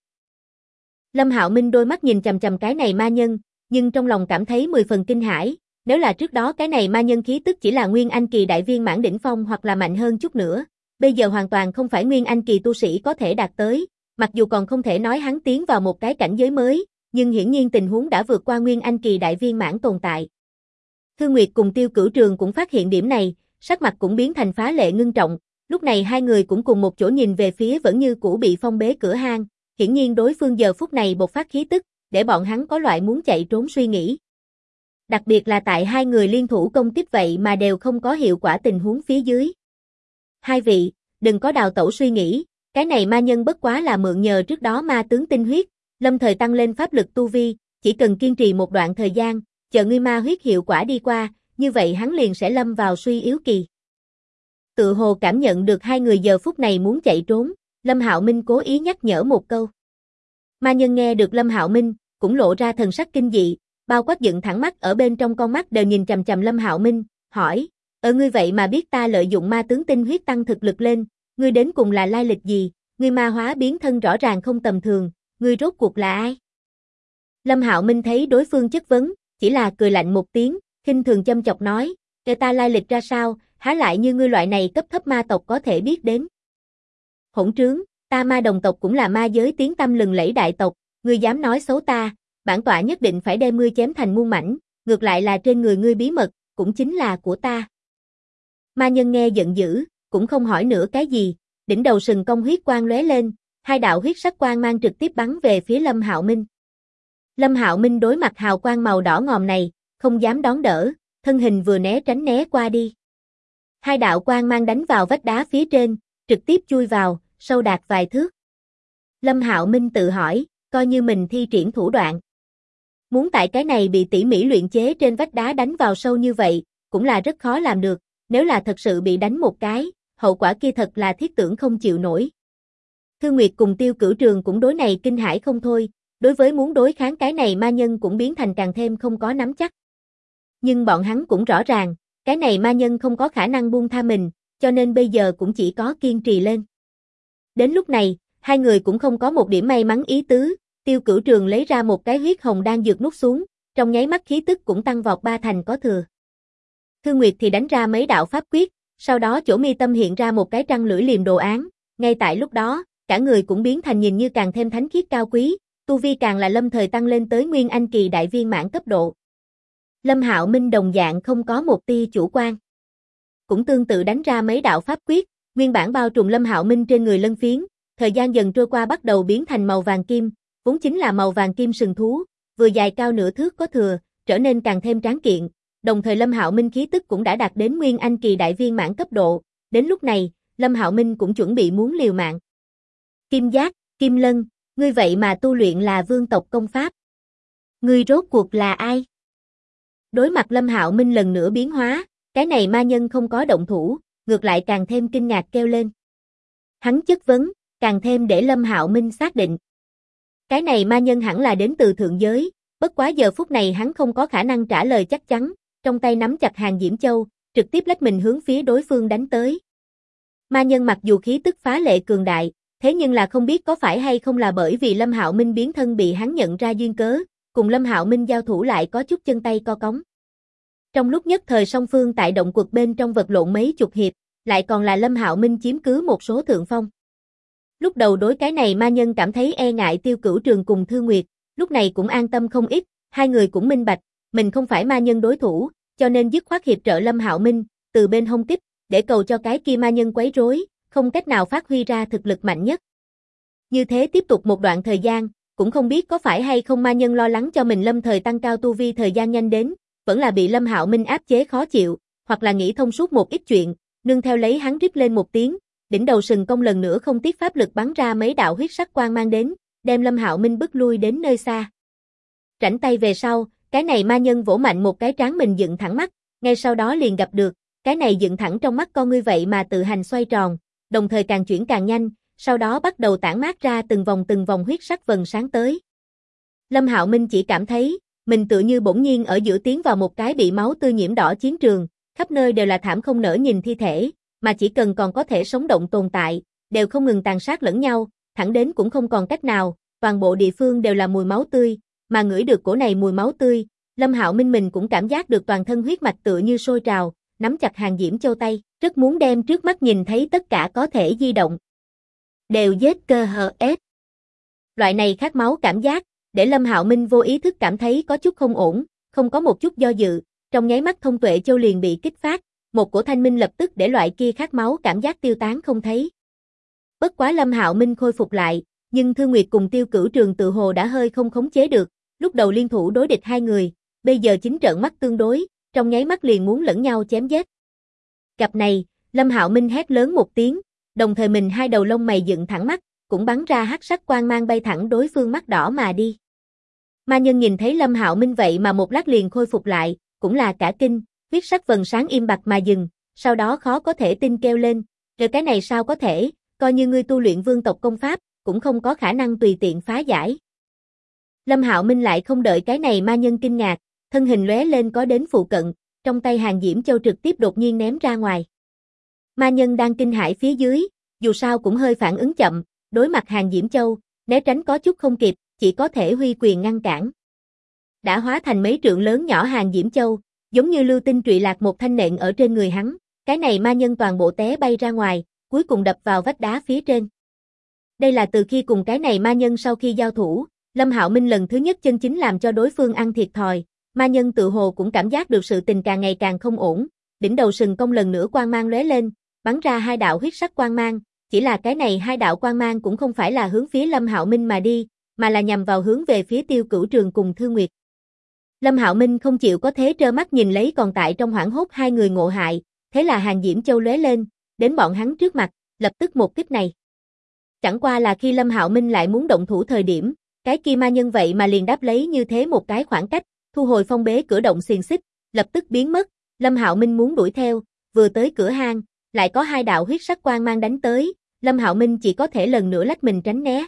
Lâm Hạo Minh đôi mắt nhìn chằm chằm cái này ma nhân, nhưng trong lòng cảm thấy 10 phần kinh hãi, nếu là trước đó cái này ma nhân khí tức chỉ là Nguyên Anh kỳ đại viên mãn đỉnh phong hoặc là mạnh hơn chút nữa, bây giờ hoàn toàn không phải Nguyên Anh kỳ tu sĩ có thể đạt tới, mặc dù còn không thể nói hắn tiến vào một cái cảnh giới mới, nhưng hiển nhiên tình huống đã vượt qua Nguyên Anh kỳ đại viên mãn tồn tại. Thư Nguyệt cùng Tiêu Cửu Trường cũng phát hiện điểm này, sắc mặt cũng biến thành phá lệ ngưng trọng, lúc này hai người cũng cùng một chỗ nhìn về phía vẫn như cũ bị phong bế cửa hang, hiển nhiên đối phương giờ phút này bộc phát khí tức, để bọn hắn có loại muốn chạy trốn suy nghĩ. Đặc biệt là tại hai người liên thủ công kích vậy mà đều không có hiệu quả tình huống phía dưới. Hai vị, đừng có đào tẩu suy nghĩ, cái này ma nhân bất quá là mượn nhờ trước đó ma tướng tinh huyết, lâm thời tăng lên pháp lực tu vi, chỉ cần kiên trì một đoạn thời gian, chờ ngươi ma huyết hiệu quả đi qua, như vậy hắn liền sẽ lâm vào suy yếu kỳ. Tự hồ cảm nhận được hai người giờ phút này muốn chạy trốn, Lâm Hạo Minh cố ý nhắc nhở một câu. Ma nhân nghe được Lâm Hạo Minh, cũng lộ ra thần sắc kinh dị, bao quát dựng thẳng mắt ở bên trong con mắt đều nhìn chằm chằm Lâm Hạo Minh, hỏi, ngươi vậy mà biết ta lợi dụng ma tướng tinh huyết tăng thực lực lên, ngươi đến cùng là lai lịch gì, ngươi ma hóa biến thân rõ ràng không tầm thường, ngươi rốt cuộc là ai? Lâm Hạo Minh thấy đối phương chất vấn, chỉ là cười lạnh một tiếng, khinh thường châm chọc nói, ta lai lịch ra sao, há lại như ngươi loại này cấp thấp ma tộc có thể biết đến. Hỗn trướng, ta ma đồng tộc cũng là ma giới tiếng tăm lừng lẫy đại tộc, ngươi dám nói xấu ta, bản tọa nhất định phải đem ngươi chém thành muôn mảnh, ngược lại là trên người ngươi bí mật, cũng chính là của ta. Ma nhân nghe giận dữ, cũng không hỏi nữa cái gì, đỉnh đầu sừng cong huyết quang lóe lên, hai đạo huyết sắc quang mang trực tiếp bắn về phía Lâm Hạo Minh. Lâm Hạo Minh đối mặt hào quang màu đỏ ngòm này, không dám đón đỡ, thân hình vừa né tránh né qua đi. Hai đạo quang mang đánh vào vách đá phía trên, trực tiếp chui vào, sâu đạt vài thước. Lâm Hạo Minh tự hỏi, coi như mình thi triển thủ đoạn. Muốn tại cái này bị tỉ mỉ luyện chế trên vách đá đánh vào sâu như vậy, cũng là rất khó làm được, nếu là thật sự bị đánh một cái, hậu quả kia thật là thiết tưởng không chịu nổi. Thư Nguyệt cùng Tiêu Cửu Trường cũng đối này kinh hãi không thôi, đối với muốn đối kháng cái này ma nhân cũng biến thành càng thêm không có nắm chắc. Nhưng bọn hắn cũng rõ ràng, cái này ma nhân không có khả năng buông tha mình, cho nên bây giờ cũng chỉ có kiên trì lên. Đến lúc này, hai người cũng không có một điểm may mắn ý tứ, Tiêu Cửu Trường lấy ra một cái huyết hồng đan dược nuốt xuống, trong nháy mắt khí tức cũng tăng vọt 3 thành có thừa. Thư Nguyệt thì đánh ra mấy đạo pháp quyết, sau đó chỗ mi tâm hiện ra một cái trăng lưỡi liềm đồ án, ngay tại lúc đó, cả người cũng biến thành nhìn như càng thêm thánh khiết cao quý, tu vi càng là lâm thời tăng lên tới Nguyên Anh kỳ đại viên mãn cấp độ. Lâm Hạo Minh đồng dạng không có một tia chủ quan. Cũng tương tự đánh ra mấy đạo pháp quyết, nguyên bản bao trùm Lâm Hạo Minh trên người lân phiến, thời gian dần trôi qua bắt đầu biến thành màu vàng kim, vốn chính là màu vàng kim sừng thú, vừa dài cao nửa thước có thừa, trở nên càng thêm tráng kiện, đồng thời Lâm Hạo Minh khí tức cũng đã đạt đến Nguyên Anh kỳ đại viên mãn cấp độ, đến lúc này, Lâm Hạo Minh cũng chuẩn bị muốn liều mạng. Kim Giác, Kim Lân, ngươi vậy mà tu luyện là vương tộc công pháp. Ngươi rốt cuộc là ai? Đối mặt Lâm Hạo Minh lần nữa biến hóa, cái này ma nhân không có động thủ, ngược lại càng thêm kinh ngạc kêu lên. Hắn chất vấn, càng thêm để Lâm Hạo Minh xác định. Cái này ma nhân hẳn là đến từ thượng giới, bất quá giờ phút này hắn không có khả năng trả lời chắc chắn, trong tay nắm chặt Hàng Diễm Châu, trực tiếp lách mình hướng phía đối phương đánh tới. Ma nhân mặc dù khí tức phá lệ cường đại, thế nhưng là không biết có phải hay không là bởi vì Lâm Hạo Minh biến thân bị hắn nhận ra duyên cớ, cùng Lâm Hạo Minh giao thủ lại có chút chân tay co cóng. Trong lúc nhất thời song phương tại động quật bên trong vật lộn mấy chục hiệp, lại còn là Lâm Hạo Minh chiếm cứ một số thượng phong. Lúc đầu đối cái này ma nhân cảm thấy e ngại Tiêu Cửu Trường cùng Thư Nguyệt, lúc này cũng an tâm không ít, hai người cũng minh bạch, mình không phải ma nhân đối thủ, cho nên dứt khoát hiệp trợ Lâm Hạo Minh, từ bên hông kích, để cầu cho cái kia ma nhân quấy rối, không cách nào phát huy ra thực lực mạnh nhất. Như thế tiếp tục một đoạn thời gian, cũng không biết có phải hay không ma nhân lo lắng cho mình lâm thời tăng cao tu vi thời gian nhanh đến, vẫn là bị Lâm Hạo Minh áp chế khó chịu, hoặc là nghĩ thông suốt một ít chuyện, nương theo lấy hắn rít lên một tiếng, đỉnh đầu sừng công lần nữa không tiếc pháp lực bắn ra mấy đạo huyết sắc quang mang đến, đem Lâm Hạo Minh bức lui đến nơi xa. Rảnh tay về sau, cái này ma nhân vỗ mạnh một cái trán mình dựng thẳng mắt, ngay sau đó liền gặp được, cái này dựng thẳng trong mắt con ngươi vậy mà tự hành xoay tròn, đồng thời càng chuyển càng nhanh, sau đó bắt đầu tản mát ra từng vòng huyết sắc vầng sáng tới. Lâm Hạo Minh chỉ cảm thấy, mình tựa như bỗng nhiên ở giữa tiến vào một cái bị máu tươi nhiễm đỏ chiến trường, khắp nơi đều là thảm không nỡ nhìn thi thể, mà chỉ cần còn có thể sống động tồn tại, đều không ngừng tàn sát lẫn nhau, thẳng đến cũng không còn cách nào, toàn bộ địa phương đều là mùi máu tươi, mà ngửi được cổ này mùi máu tươi, Lâm Hạo Minh mình cũng cảm giác được toàn thân huyết mạch tựa như sôi trào, nắm chặt Hàng Diễm Châu tay, rất muốn đem trước mắt nhìn thấy tất cả có thể di động. Đều giết cơ hờ ép. Loại này khát máu cảm giác, để Lâm Hạo Minh vô ý thức cảm thấy có chút không ổn, không có một chút do dự, trong nháy mắt Thông Tuệ Châu liền bị kích phát, một cổ thanh minh lập tức để loại kia khát máu cảm giác tiêu tán không thấy. Bất quá Lâm Hạo Minh khôi phục lại, nhưng Thư Nguyệt cùng Tiêu Cửu Trường tự hồ đã hơi không khống chế được, lúc đầu liên thủ đối địch hai người, bây giờ chính trợn mắt tương đối, trong nháy mắt liền muốn lẫn nhau chém giết. Gặp này, Lâm Hạo Minh hét lớn một tiếng, đồng thời mình hai đầu lông mày dựng thẳng mắt, cũng bắn ra hắc sắc quang mang bay thẳng đối phương mắt đỏ mà đi. Ma nhân nhìn thấy Lâm Hạo Minh vậy mà một lát liền khôi phục lại, cũng là cả kinh, huyết sắc vầng sáng im bặt mà dừng, sau đó khó có thể tin kêu lên, rồi cái này sao có thể, coi như ngươi tu luyện vương tộc công pháp, cũng không có khả năng tùy tiện phá giải. Lâm Hạo Minh lại không đợi cái này ma nhân kinh ngạc, thân hình lóe lên có đến phụ cận, trong tay Hàng Diễm Châu trực tiếp đột nhiên ném ra ngoài. Ma nhân đang kinh hãi phía dưới, dù sao cũng hơi phản ứng chậm, đối mặt Hàng Diễm Châu, né tránh có chút không kịp, chỉ có thể huy quyền ngăn cản. Đã hóa thành mấy trượng lớn nhỏ Hàng Diễm Châu, giống như lưu tinh trụy lạc một thanh nện ở trên người hắn, cái này ma nhân toàn bộ té bay ra ngoài, cuối cùng đập vào vách đá phía trên. Đây là từ khi cùng cái này ma nhân sau khi giao thủ, Lâm Hạo Minh lần thứ nhất chân chính làm cho đối phương ăn thiệt thòi, ma nhân tự hồ cũng cảm giác được sự tình càng ngày càng không ổn, đỉnh đầu sừng công lần nữa quang mang lóe lên, bắn ra hai đạo huyết sắc quang mang, chỉ là cái này hai đạo quang mang cũng không phải là hướng phía Lâm Hạo Minh mà đi, mà là nhằm vào hướng về phía Tiêu Cửu Trường cùng Thư Nguyệt. Lâm Hạo Minh không chịu có thế trơ mắt nhìn lấy còn tại trong hoảng hốt hai người ngộ hại, thế là Hàng Diễm Châu lóe lên, đến bọn hắn trước mặt, lập tức một kích này. Chẳng qua là khi Lâm Hạo Minh lại muốn động thủ thời điểm, cái kia ma nhân vậy mà liền đáp lấy như thế một cái khoảng cách, thu hồi phong bế cửa động xiềng xích, lập tức biến mất, Lâm Hạo Minh muốn đuổi theo, vừa tới cửa hang, lại có hai đạo huyết sắc quang mang đánh tới, Lâm Hạo Minh chỉ có thể lần nữa lách mình tránh né.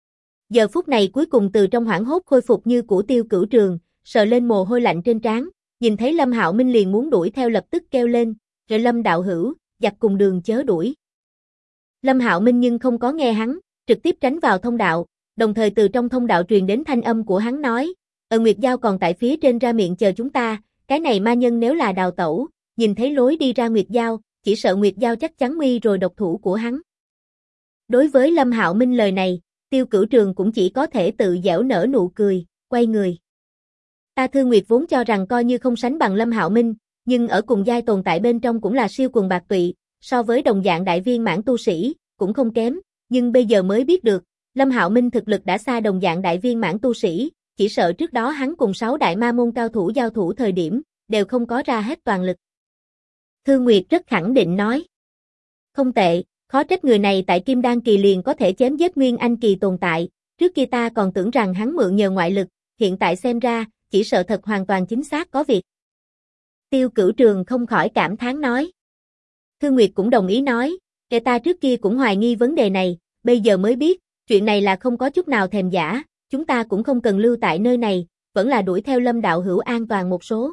Giờ phút này cuối cùng từ trong hoảng hốt khôi phục như của Tiêu Cửu Trường, sờ lên mồ hôi lạnh trên trán, nhìn thấy Lâm Hạo Minh liền muốn đuổi theo lập tức kêu lên, rồi Lâm đạo hữu, giặc cùng đường chớ đuổi. Lâm Hạo Minh nhưng không có nghe hắn, trực tiếp tránh vào thông đạo, đồng thời từ trong thông đạo truyền đến thanh âm của hắn nói, Nguyệt Giao còn tại phía trên ra miệng chờ chúng ta, cái này ma nhân nếu là đào tẩu, nhìn thấy lối đi ra Nguyệt Giao, chỉ sợ Nguyệt Giao chắc chắn nguy rồi độc thủ của hắn. Đối với Lâm Hạo Minh lời này, Tiêu Cửu Trường cũng chỉ có thể tự giễu nở nụ cười, quay người. Ta Thư Nguyệt vốn cho rằng coi như không sánh bằng Lâm Hạo Minh, nhưng ở cùng giai tồn tại bên trong cũng là siêu quần bạc tụy, so với đồng dạng đại viên mãn tu sĩ, cũng không kém, nhưng bây giờ mới biết được, Lâm Hạo Minh thực lực đã xa đồng dạng đại viên mãn tu sĩ, chỉ sợ trước đó hắn cùng 6 đại ma môn cao thủ giao thủ thời điểm, đều không có ra hết toàn lực. Thư Nguyệt rất khẳng định nói. Không tệ, khó trách người này tại Kim Đan kỳ liền có thể chém giết Nguyên Anh kỳ tồn tại, trước kia ta còn tưởng rằng hắn mượn nhờ ngoại lực, hiện tại xem ra, chỉ sợ thật hoàn toàn chính xác có việc. Tiêu Cửu Trường không khỏi cảm thán nói. Thư Nguyệt cũng đồng ý nói, kẻ ta trước kia cũng hoài nghi vấn đề này, bây giờ mới biết, chuyện này là không có chút nào thèm giả, chúng ta cũng không cần lưu tại nơi này, vẫn là đuổi theo Lâm đạo hữu an toàn một số.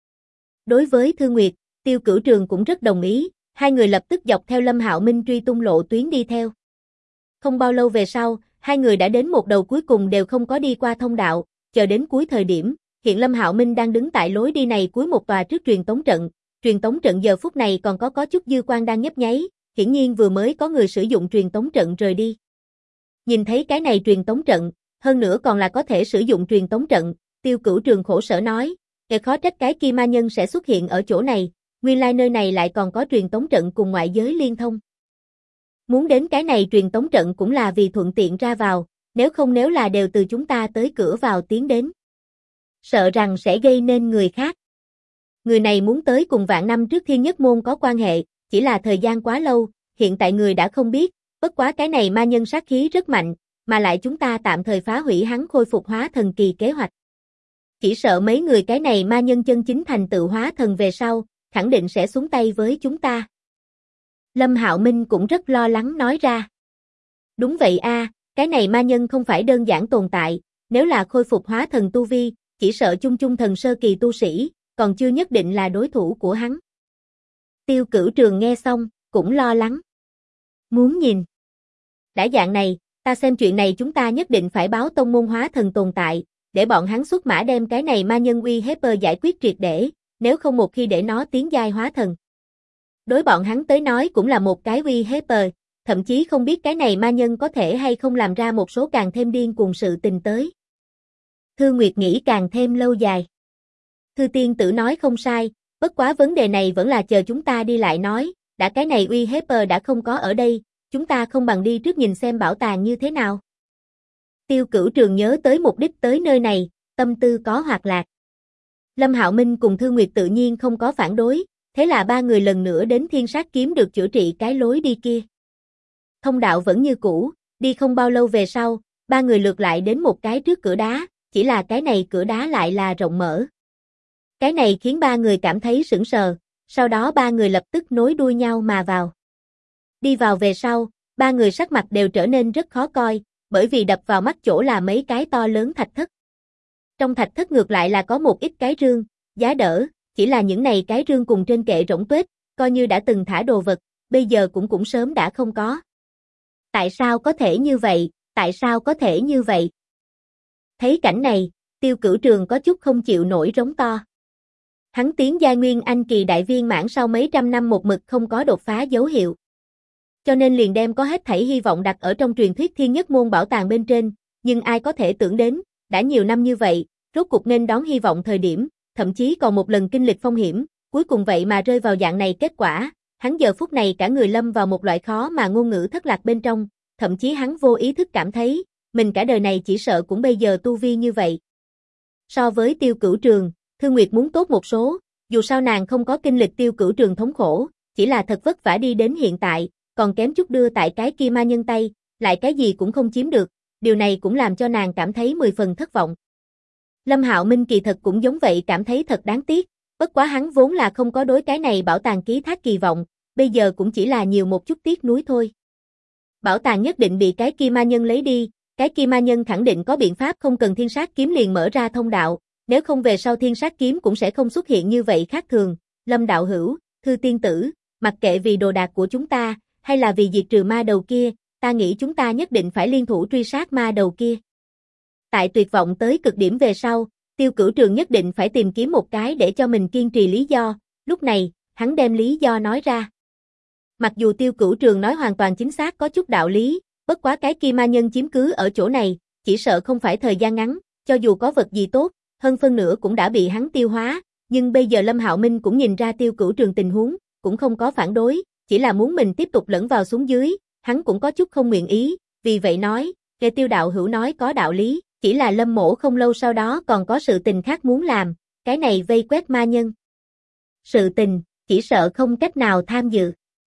Đối với Thư Nguyệt, Tiêu Cửu Trường cũng rất đồng ý, hai người lập tức dọc theo Lâm Hạo Minh truy tung lộ tuyến đi theo. Không bao lâu về sau, hai người đã đến một đầu cuối cùng đều không có đi qua thông đạo, chờ đến cuối thời điểm, hiện Lâm Hạo Minh đang đứng tại lối đi này cuối một tòa trước truyền tống trận giờ phút này còn có chút dư quang đang nhấp nháy, hiển nhiên vừa mới có người sử dụng truyền tống trận rời đi. Nhìn thấy cái này truyền tống trận, hơn nữa còn là có thể sử dụng truyền tống trận, Tiêu Cửu Trường khổ sở nói, khó trách cái kia ma nhân sẽ xuất hiện ở chỗ này, nguyên lai nơi này lại còn có truyền tống trận cùng ngoại giới liên thông. Muốn đến cái này truyền tống trận cũng là vì thuận tiện ra vào, nếu là đều từ chúng ta tới cửa vào tiến đến. Sợ rằng sẽ gây nên người khác. Người này muốn tới cùng vạn năm trước Thiên Nhất Môn có quan hệ, chỉ là thời gian quá lâu, hiện tại người đã không biết, bất quá cái này ma nhân sát khí rất mạnh, mà lại chúng ta tạm thời phá hủy hắn khôi phục hóa thần kỳ kế hoạch. Chỉ sợ mấy người cái này ma nhân chân chính thành tựu hóa thần về sau, khẳng định sẽ xuống tay với chúng ta. Lâm Hạo Minh cũng rất lo lắng nói ra. Đúng vậy a, cái này ma nhân không phải đơn giản tồn tại, nếu là khôi phục hóa thần tu vi, chỉ sợ chung chung thần sơ kỳ tu sĩ, còn chưa nhất định là đối thủ của hắn. Tiêu Cửu Trường nghe xong, cũng lo lắng. Muốn nhìn. Đã dạng này, ta xem chuyện này chúng ta nhất định phải báo tông môn hóa thần tồn tại, để bọn hắn xuất mã đem cái này ma nhân uy hiếp giải quyết triệt để, nếu không một khi để nó tiến giai hóa thần. Đối bọn hắn tới nói cũng là một cái uy hiếp, thậm chí không biết cái này ma nhân có thể hay không làm ra một số càng thêm điên cuồng sự tình tới. Thư Nguyệt nghĩ càng thêm lâu dài. Thư tiên tử nói không sai, bất quá vấn đề này vẫn là chờ chúng ta đi lại nói, đã cái này uy hiếp đã không có ở đây, chúng ta không bằng đi trước nhìn xem bảo tàng như thế nào. Tiêu Cửu Trường nhớ tới mục đích tới nơi này, tâm tư có hoạt lạc. Lâm Hạo Minh cùng Thư Nguyệt tự nhiên không có phản đối, thế là ba người lần nữa đến Thiên Sát Kiếm được chữa trị cái lối đi kia. Thông đạo vẫn như cũ, đi không bao lâu về sau, ba người lượt lại đến một cái trước cửa đá, chỉ là cái này cửa đá lại là rộng mở. Cái này khiến ba người cảm thấy sững sờ, sau đó ba người lập tức nối đuôi nhau mà vào. Đi vào về sau, ba người sắc mặt đều trở nên rất khó coi, bởi vì đập vào mắt chỗ là mấy cái to lớn thạch thất. Trong thạch thất ngược lại là có một ít cái rương, giá đỡ, chỉ là những này cái rương cùng trên kệ rỗng tuếch, coi như đã từng thả đồ vật, bây giờ cũng sớm đã không có. Tại sao có thể như vậy, tại sao có thể như vậy? Thấy cảnh này, Tiêu Cửu Trường có chút không chịu nổi rống to. Hắn tiến giai nguyên anh kỳ đại viên mãn sau mấy trăm năm một mực không có đột phá dấu hiệu. Cho nên liền đem có hết thảy hy vọng đặt ở trong truyền thuyết Thiên Nhất Môn bảo tàng bên trên, nhưng ai có thể tưởng đến, đã nhiều năm như vậy, rốt cuộc nên đón hy vọng thời điểm, thậm chí còn một lần kinh lịch phong hiểm, cuối cùng vậy mà rơi vào dạng này kết quả, hắn giờ phút này cả người lâm vào một loại khó mà ngôn ngữ thất lạc bên trong, thậm chí hắn vô ý thức cảm thấy, mình cả đời này chỉ sợ cũng bây giờ tu vi như vậy. So với Tiêu Cửu Trường, Thư Nguyệt muốn tốt một số, dù sao nàng không có kinh lịch Tiêu Cửu Trường thống khổ, chỉ là thật vất vả đi đến hiện tại, còn kém chút đưa tại cái kia ma nhân tay, lại cái gì cũng không chiếm được, điều này cũng làm cho nàng cảm thấy 10 phần thất vọng. Lâm Hạo Minh kỳ thật cũng giống vậy cảm thấy thật đáng tiếc, bất quá hắn vốn là không có đối cái này bảo tàng ký thác kỳ vọng, bây giờ cũng chỉ là nhiều một chút tiếc nuối thôi. Bảo tàng nhất định bị cái kia ma nhân lấy đi, cái kia ma nhân khẳng định có biện pháp không cần Thiên Sát Kiếm liền mở ra thông đạo, nếu không về sau Thiên Sát Kiếm cũng sẽ không xuất hiện như vậy khác thường. Lâm đạo hữu, Thư tiên tử, mặc kệ vì đồ đạc của chúng ta, hay là vì diệt trừ ma đầu kia, ta nghĩ chúng ta nhất định phải liên thủ truy sát ma đầu kia. Tại tuyệt vọng tới cực điểm về sau, Tiêu Cửu Trường nhất định phải tìm kiếm một cái để cho mình kiên trì lý do, lúc này, hắn đem lý do nói ra. Mặc dù Tiêu Cửu Trường nói hoàn toàn chính xác có chút đạo lý, bất quá cái kia ma nhân chiếm cứ ở chỗ này, chỉ sợ không phải thời gian ngắn, cho dù có vật gì tốt, hơn phân nửa cũng đã bị hắn tiêu hóa, nhưng bây giờ Lâm Hạo Minh cũng nhìn ra Tiêu Cửu Trường tình huống, cũng không có phản đối, chỉ là muốn mình tiếp tục lẫn vào xuống dưới, hắn cũng có chút không nguyện ý, vì vậy nói, nghe Tiêu đạo hữu nói có đạo lý, chỉ là Lâm mỗ không lâu sau đó còn có sự tình khác muốn làm, cái này vây quét ma nhân. Sự tình, chỉ sợ không cách nào tham dự.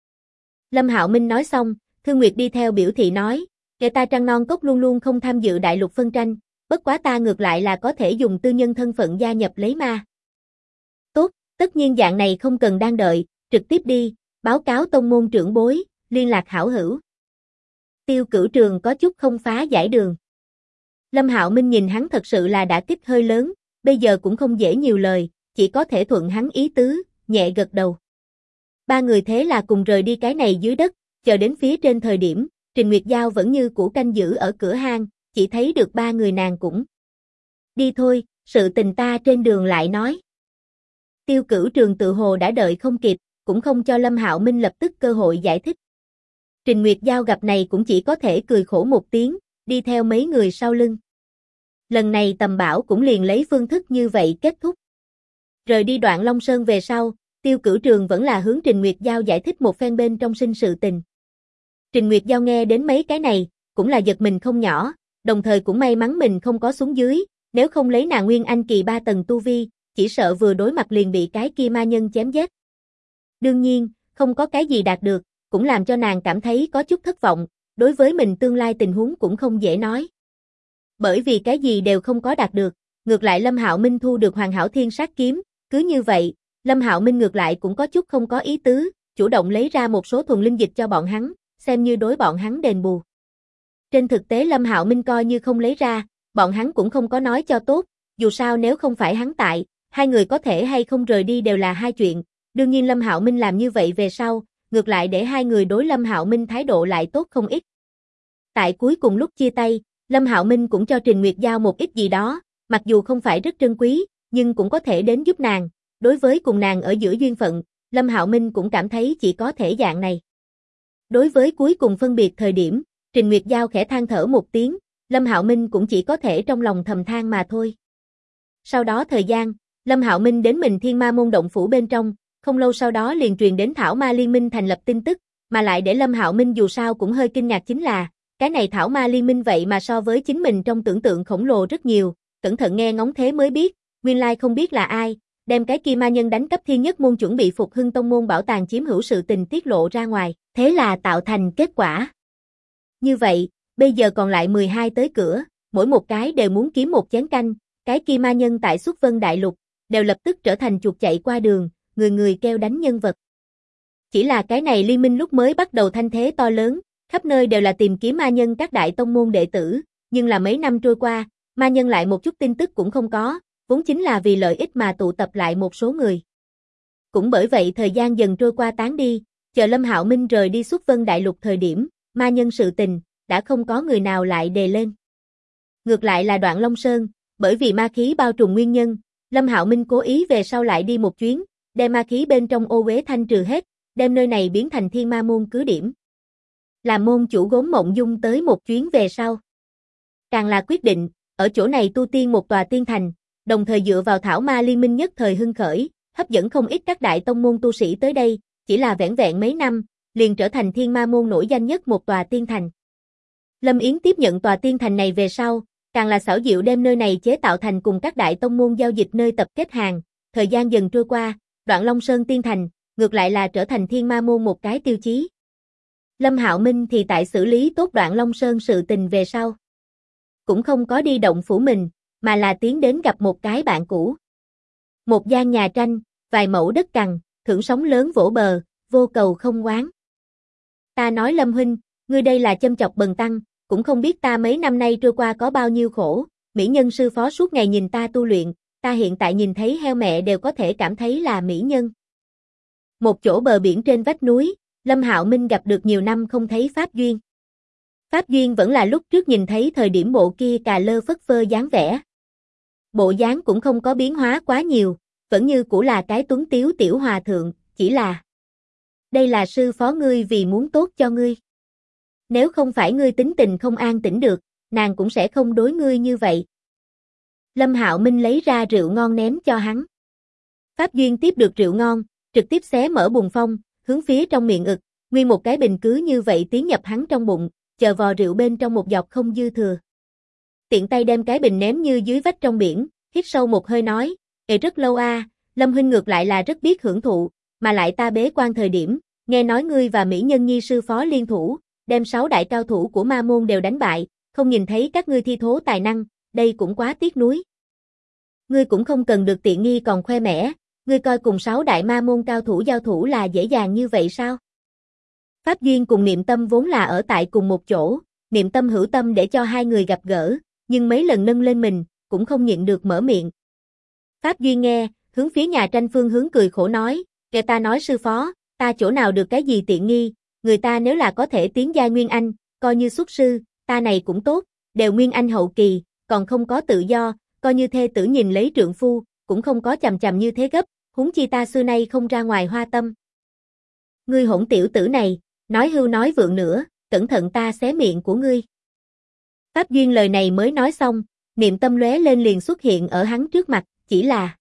Lâm Hạo Minh nói xong, Thư Nguyệt đi theo biểu thị nói, kẻ ta Trăng Non Cốc luôn luôn không tham dự đại lục phân tranh, bất quá ta ngược lại là có thể dùng tư nhân thân phận gia nhập lấy ma. Tốt, tất nhiên dạng này không cần đang đợi, trực tiếp đi, báo cáo tông môn trưởng bối, liên lạc hảo hữu. Tiêu Cửu Trường có chút không phá giải đường. Lâm Hạo Minh nhìn hắn thật sự là đã kích hơi lớn, bây giờ cũng không dễ nhiều lời, chỉ có thể thuận hắn ý tứ, nhẹ gật đầu. Ba người thế là cùng rời đi cái này dưới đất, chờ đến phía trên thời điểm, Trình Nguyệt Giao vẫn như cũ canh giữ ở cửa hang, chỉ thấy được ba người nàng cũng. Đi thôi, sự tình ta trên đường lại nói. Tiêu Cửu Trường tự hồ đã đợi không kịp, cũng không cho Lâm Hạo Minh lập tức cơ hội giải thích. Trình Nguyệt Giao gặp này cũng chỉ có thể cười khổ một tiếng, đi theo mấy người sau lưng. Lần này tầm bảo cũng liền lấy phương thức như vậy kết thúc. Rời đi Đoạn Long Sơn về sau, Tiêu Cửu Trường vẫn là hướng Trình Nguyệt Giao giải thích một phen bên trong sinh sự tình. Trình Nguyệt Giao nghe đến mấy cái này, cũng là giật mình không nhỏ, đồng thời cũng may mắn mình không có xuống dưới, nếu không lấy nàng Nguyên Anh kỳ 3 tầng tu vi, chỉ sợ vừa đối mặt liền bị cái kia ma nhân chém giết. Đương nhiên, không có cái gì đạt được, cũng làm cho nàng cảm thấy có chút thất vọng, đối với mình tương lai tình huống cũng không dễ nói. Bởi vì cái gì đều không có đạt được, ngược lại Lâm Hạo Minh thu được Hoàn Hảo Thiên Sát Kiếm, cứ như vậy, Lâm Hạo Minh ngược lại cũng có chút không có ý tứ, chủ động lấy ra một số thuần linh dịch cho bọn hắn, xem như đối bọn hắn đền bù. Trên thực tế Lâm Hạo Minh coi như không lấy ra, bọn hắn cũng không có nói cho tốt, dù sao nếu không phải hắn tại, hai người có thể hay không rời đi đều là hai chuyện, đương nhiên Lâm Hạo Minh làm như vậy về sau, ngược lại để hai người đối Lâm Hạo Minh thái độ lại tốt không ít. Tại cuối cùng lúc chia tay, Lâm Hạo Minh cũng cho Trình Nguyệt Giao một ít gì đó, mặc dù không phải rất trân quý, nhưng cũng có thể đến giúp nàng, đối với cùng nàng ở giữa duyên phận, Lâm Hạo Minh cũng cảm thấy chỉ có thể dạng này. Đối với cuối cùng phân biệt thời điểm, Trình Nguyệt Giao khẽ than thở một tiếng, Lâm Hạo Minh cũng chỉ có thể trong lòng thầm than mà thôi. Sau đó thời gian, Lâm Hạo Minh đến mình Thiên Ma môn động phủ bên trong, không lâu sau đó liền truyền đến Thảo Ma Liên Minh thành lập tin tức, mà lại để Lâm Hạo Minh dù sao cũng hơi kinh ngạc chính là, cái này Thảo Ma Liên Minh vậy mà so với chính mình trong tưởng tượng khổng lồ rất nhiều, cẩn thận nghe ngóng thế mới biết, nguyên lai không biết là ai, đem cái kia ma nhân đánh cấp thiên nhất môn chuẩn bị phục hưng tông môn bảo tàng chiếm hữu sự tình tiết lộ ra ngoài, thế là tạo thành kết quả. Như vậy, bây giờ còn lại 12 tới cửa, mỗi một cái đều muốn kiếm một chén canh, cái kia ma nhân tại Xuất Vân Đại Lục, đều lập tức trở thành chuột chạy qua đường, người người kêu đánh nhân vật. Chỉ là cái này liên minh lúc mới bắt đầu thanh thế to lớn, khắp nơi đều là tìm kiếm ma nhân các đại tông môn đệ tử, nhưng là mấy năm trôi qua, ma nhân lại một chút tin tức cũng không có, vốn chính là vì lợi ích mà tụ tập lại một số người. Cũng bởi vậy thời gian dần trôi qua tán đi, chờ Lâm Hạo Minh rời đi Xuất Vân Đại Lục thời điểm, ma nhân sự tình, đã không có người nào lại đề lên. Ngược lại là Đoạn Long Sơn, bởi vì ma khí bao trùm nguyên nhân, Lâm Hạo Minh cố ý về sau lại đi một chuyến, đem ma khí bên trong ô uế thanh trừ hết, đem nơi này biến thành Thiên Ma môn cứ điểm. Làm môn chủ Gốm Mộng Dung tới một chuyến về sau, càng là quyết định, ở chỗ này tu tiên một tòa tiên thành, đồng thời dựa vào Thảo Ma Liên Minh nhất thời hưng khởi, hấp dẫn không ít các đại tông môn tu sĩ tới đây, chỉ là vẻn vẹn mấy năm, liền trở thành Thiên Ma môn nổi danh nhất một tòa tiên thành. Lâm Yến tiếp nhận tòa tiên thành này về sau, càng là xảo diệu đem nơi này chế tạo thành cùng các đại tông môn giao dịch nơi tập kết hàng, thời gian dần trôi qua, Đoạn Long Sơn tiên thành, ngược lại là trở thành Thiên Ma môn một cái tiêu chí. Lâm Hạo Minh thì tại xử lý tốt Đoạn Long Sơn sự tình về sau, cũng không có đi động phủ mình, mà là tiến đến gặp một cái bạn cũ. Một gian nhà tranh, vài mẫu đất cằn, thưởng sóng lớn vỗ bờ, vô cầu không oán. Ta nói Lâm huynh, ngươi đây là châm chọc bần tăng, cũng không biết ta mấy năm nay trôi qua có bao nhiêu khổ, mỹ nhân sư phó suốt ngày nhìn ta tu luyện, ta hiện tại nhìn thấy heo mẹ đều có thể cảm thấy là mỹ nhân. Một chỗ bờ biển trên vách núi, Lâm Hạo Minh gặp được nhiều năm không thấy Pháp Duyên. Pháp Duyên vẫn là lúc trước nhìn thấy thời điểm bộ kia cà lơ phất phơ dáng vẻ. Bộ dáng cũng không có biến hóa quá nhiều, vẫn như cũ là cái tuấn tiếu tiểu hòa thượng, chỉ là đây là sư phó ngươi vì muốn tốt cho ngươi. Nếu không phải ngươi tính tình không an tĩnh được, nàng cũng sẽ không đối ngươi như vậy. Lâm Hạo Minh lấy ra rượu ngon ném cho hắn. Pháp Duyên tiếp được rượu ngon, trực tiếp xé mở bùn phong, hướng phía trong miệng ực, nguyên một cái bình cứ như vậy tiến nhập hắn trong bụng, chờ vò rượu bên trong một giọt không dư thừa. Tiện tay đem cái bình ném như dưới vách trong biển, hít sâu một hơi nói, rất lâu a, Lâm huynh ngược lại là rất biết hưởng thụ, mà lại ta bế quan thời điểm, nghe nói ngươi và mỹ nhân nhi sư phó liên thủ, đem 6 đại cao thủ của ma môn đều đánh bại, không nhìn thấy các ngươi thi thố tài năng, đây cũng quá tiếc nuối. Ngươi cũng không cần được tiện nghi còn khoe mẽ, ngươi coi cùng 6 đại ma môn cao thủ giao thủ là dễ dàng như vậy sao? Pháp Duyên cùng Niệm Tâm vốn là ở tại cùng một chỗ, Niệm Tâm hữu tâm để cho hai người gặp gỡ, nhưng mấy lần nâng lên mình, cũng không nhịn được mở miệng. Pháp Duyên nghe, hướng phía nhà tranh phương hướng cười khổ nói, kẻ ta nói sư phó, ta chỗ nào được cái gì tiện nghi, người ta nếu là có thể tiến giai Nguyên Anh, coi như xuất sư, ta này cũng tốt, đều Nguyên Anh hậu kỳ, còn không có tự do, coi như thê tử nhìn lấy trượng phu, cũng không có chằm chằm như thế gấp, huống chi ta xưa nay không ra ngoài hoa tâm. Ngươi hỗn tiểu tử này, nói hưu nói vượng nữa, cẩn thận ta xé miệng của ngươi. Pháp Duyên lời này mới nói xong, Niệm Tâm lóe lên liền xuất hiện ở hắn trước mặt, chỉ là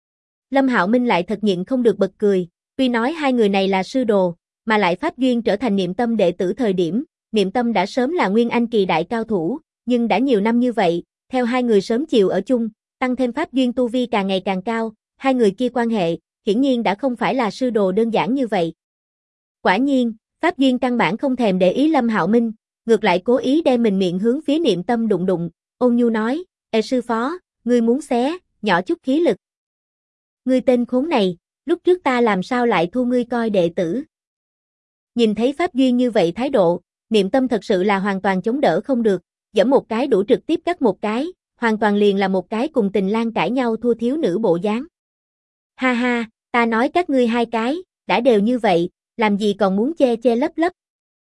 Lâm Hạo Minh lại thật nhịn không được bật cười, tuy nói hai người này là sư đồ, mà lại Pháp Duyên trở thành Niệm Tâm đệ tử thời điểm, Niệm Tâm đã sớm là Nguyên Anh kỳ đại cao thủ, nhưng đã nhiều năm như vậy, theo hai người sớm chiều ở chung, tăng thêm Pháp Duyên tu vi càng ngày càng cao, hai người kia quan hệ, hiển nhiên đã không phải là sư đồ đơn giản như vậy. Quả nhiên, Pháp Duyên căn bản không thèm để ý Lâm Hạo Minh, ngược lại cố ý đem mình miệng hướng phía Niệm Tâm đụng đụng, ôn nhu nói, ê sư phó, ngươi muốn xé, nhỏ chút khí lực. Ngươi tên khốn này, lúc trước ta làm sao lại thu ngươi coi đệ tử. Nhìn thấy Pháp Duyên như vậy thái độ, Niệm Tâm thật sự là hoàn toàn chống đỡ không được, giẫm một cái đủ trực tiếp cắt một cái, hoàn toàn liền là một cái cùng Tình Lang cãi nhau thua thiếu nữ bộ dáng. Ha ha, ta nói các ngươi hai cái, đã đều như vậy, làm gì còn muốn che che lấp lấp.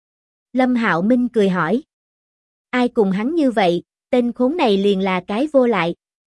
Lâm Hạo Minh cười hỏi. Ai cùng hắn như vậy, tên khốn này liền là cái vô lại.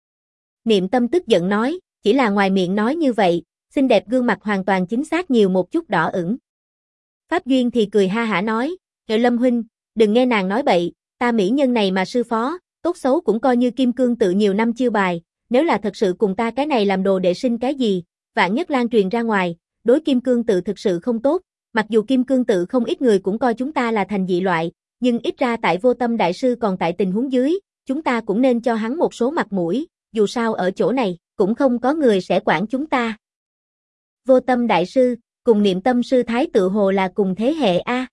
Niệm Tâm tức giận nói, chỉ là ngoài miệng nói như vậy, xinh đẹp gương mặt hoàn toàn chính xác nhiều một chút đỏ ửng. Pháp Duyên thì cười ha hả nói, Lâm huynh, đừng nghe nàng nói bậy, ta mỹ nhân này mà sư phó, tốt xấu cũng coi như kim cương tự nhiều năm chiêu bài, nếu là thật sự cùng ta cái này làm đồ đệ sinh cái gì, vạn nhất lan truyền ra ngoài, đối kim cương tự thực sự không tốt, mặc dù kim cương tự không ít người cũng coi chúng ta là thành dị loại, nhưng ít ra tại Vô Tâm đại sư còn tại tình huống dưới, chúng ta cũng nên cho hắn một số mặt mũi, dù sao ở chỗ này, cũng không có người sẽ quản chúng ta. Vô Tâm đại sư, cùng Niệm Tâm sư thái tự hồ là cùng thế hệ a.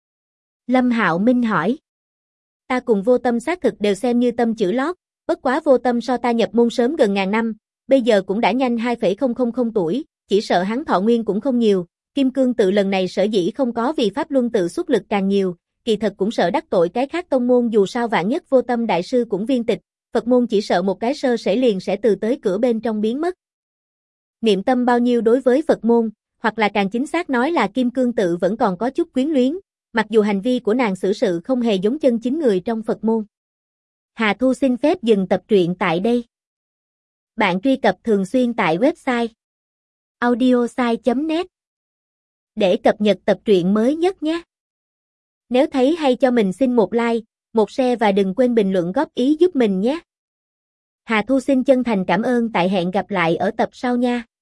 Lâm Hạo Minh hỏi. Ta cùng Vô Tâm xác thực đều xem như tâm chữ lót, bất quá Vô Tâm so ta nhập môn sớm gần ngàn năm, bây giờ cũng đã nhanh 2,000 tuổi, chỉ sợ hắn thọ nguyên cũng không nhiều, Kim Cương tự lần này sở dĩ không có vì Pháp Luân tự xuất lực càng nhiều, kỳ thật cũng sợ đắc tội cái khác tông môn dù sao vạn nhất Vô Tâm đại sư cũng viên tịch, Phật môn chỉ sợ một cái sơ sẩy liền sẽ từ tới cửa bên trong biến mất. Niệm Tâm bao nhiêu đối với Phật môn, hoặc là càng chính xác nói là Kim Cương tự vẫn còn có chút quyến luyến, mặc dù hành vi của nàng xử sự không hề giống chân chính người trong Phật môn. Hà Thu xin phép dừng tập truyện tại đây. Bạn truy cập thường xuyên tại website audiosai.net để cập nhật tập truyện mới nhất nhé. Nếu thấy hay cho mình xin một like, một share và đừng quên bình luận góp ý giúp mình nhé. Hà Thu xin chân thành cảm ơn, tại hẹn gặp lại ở tập sau nha.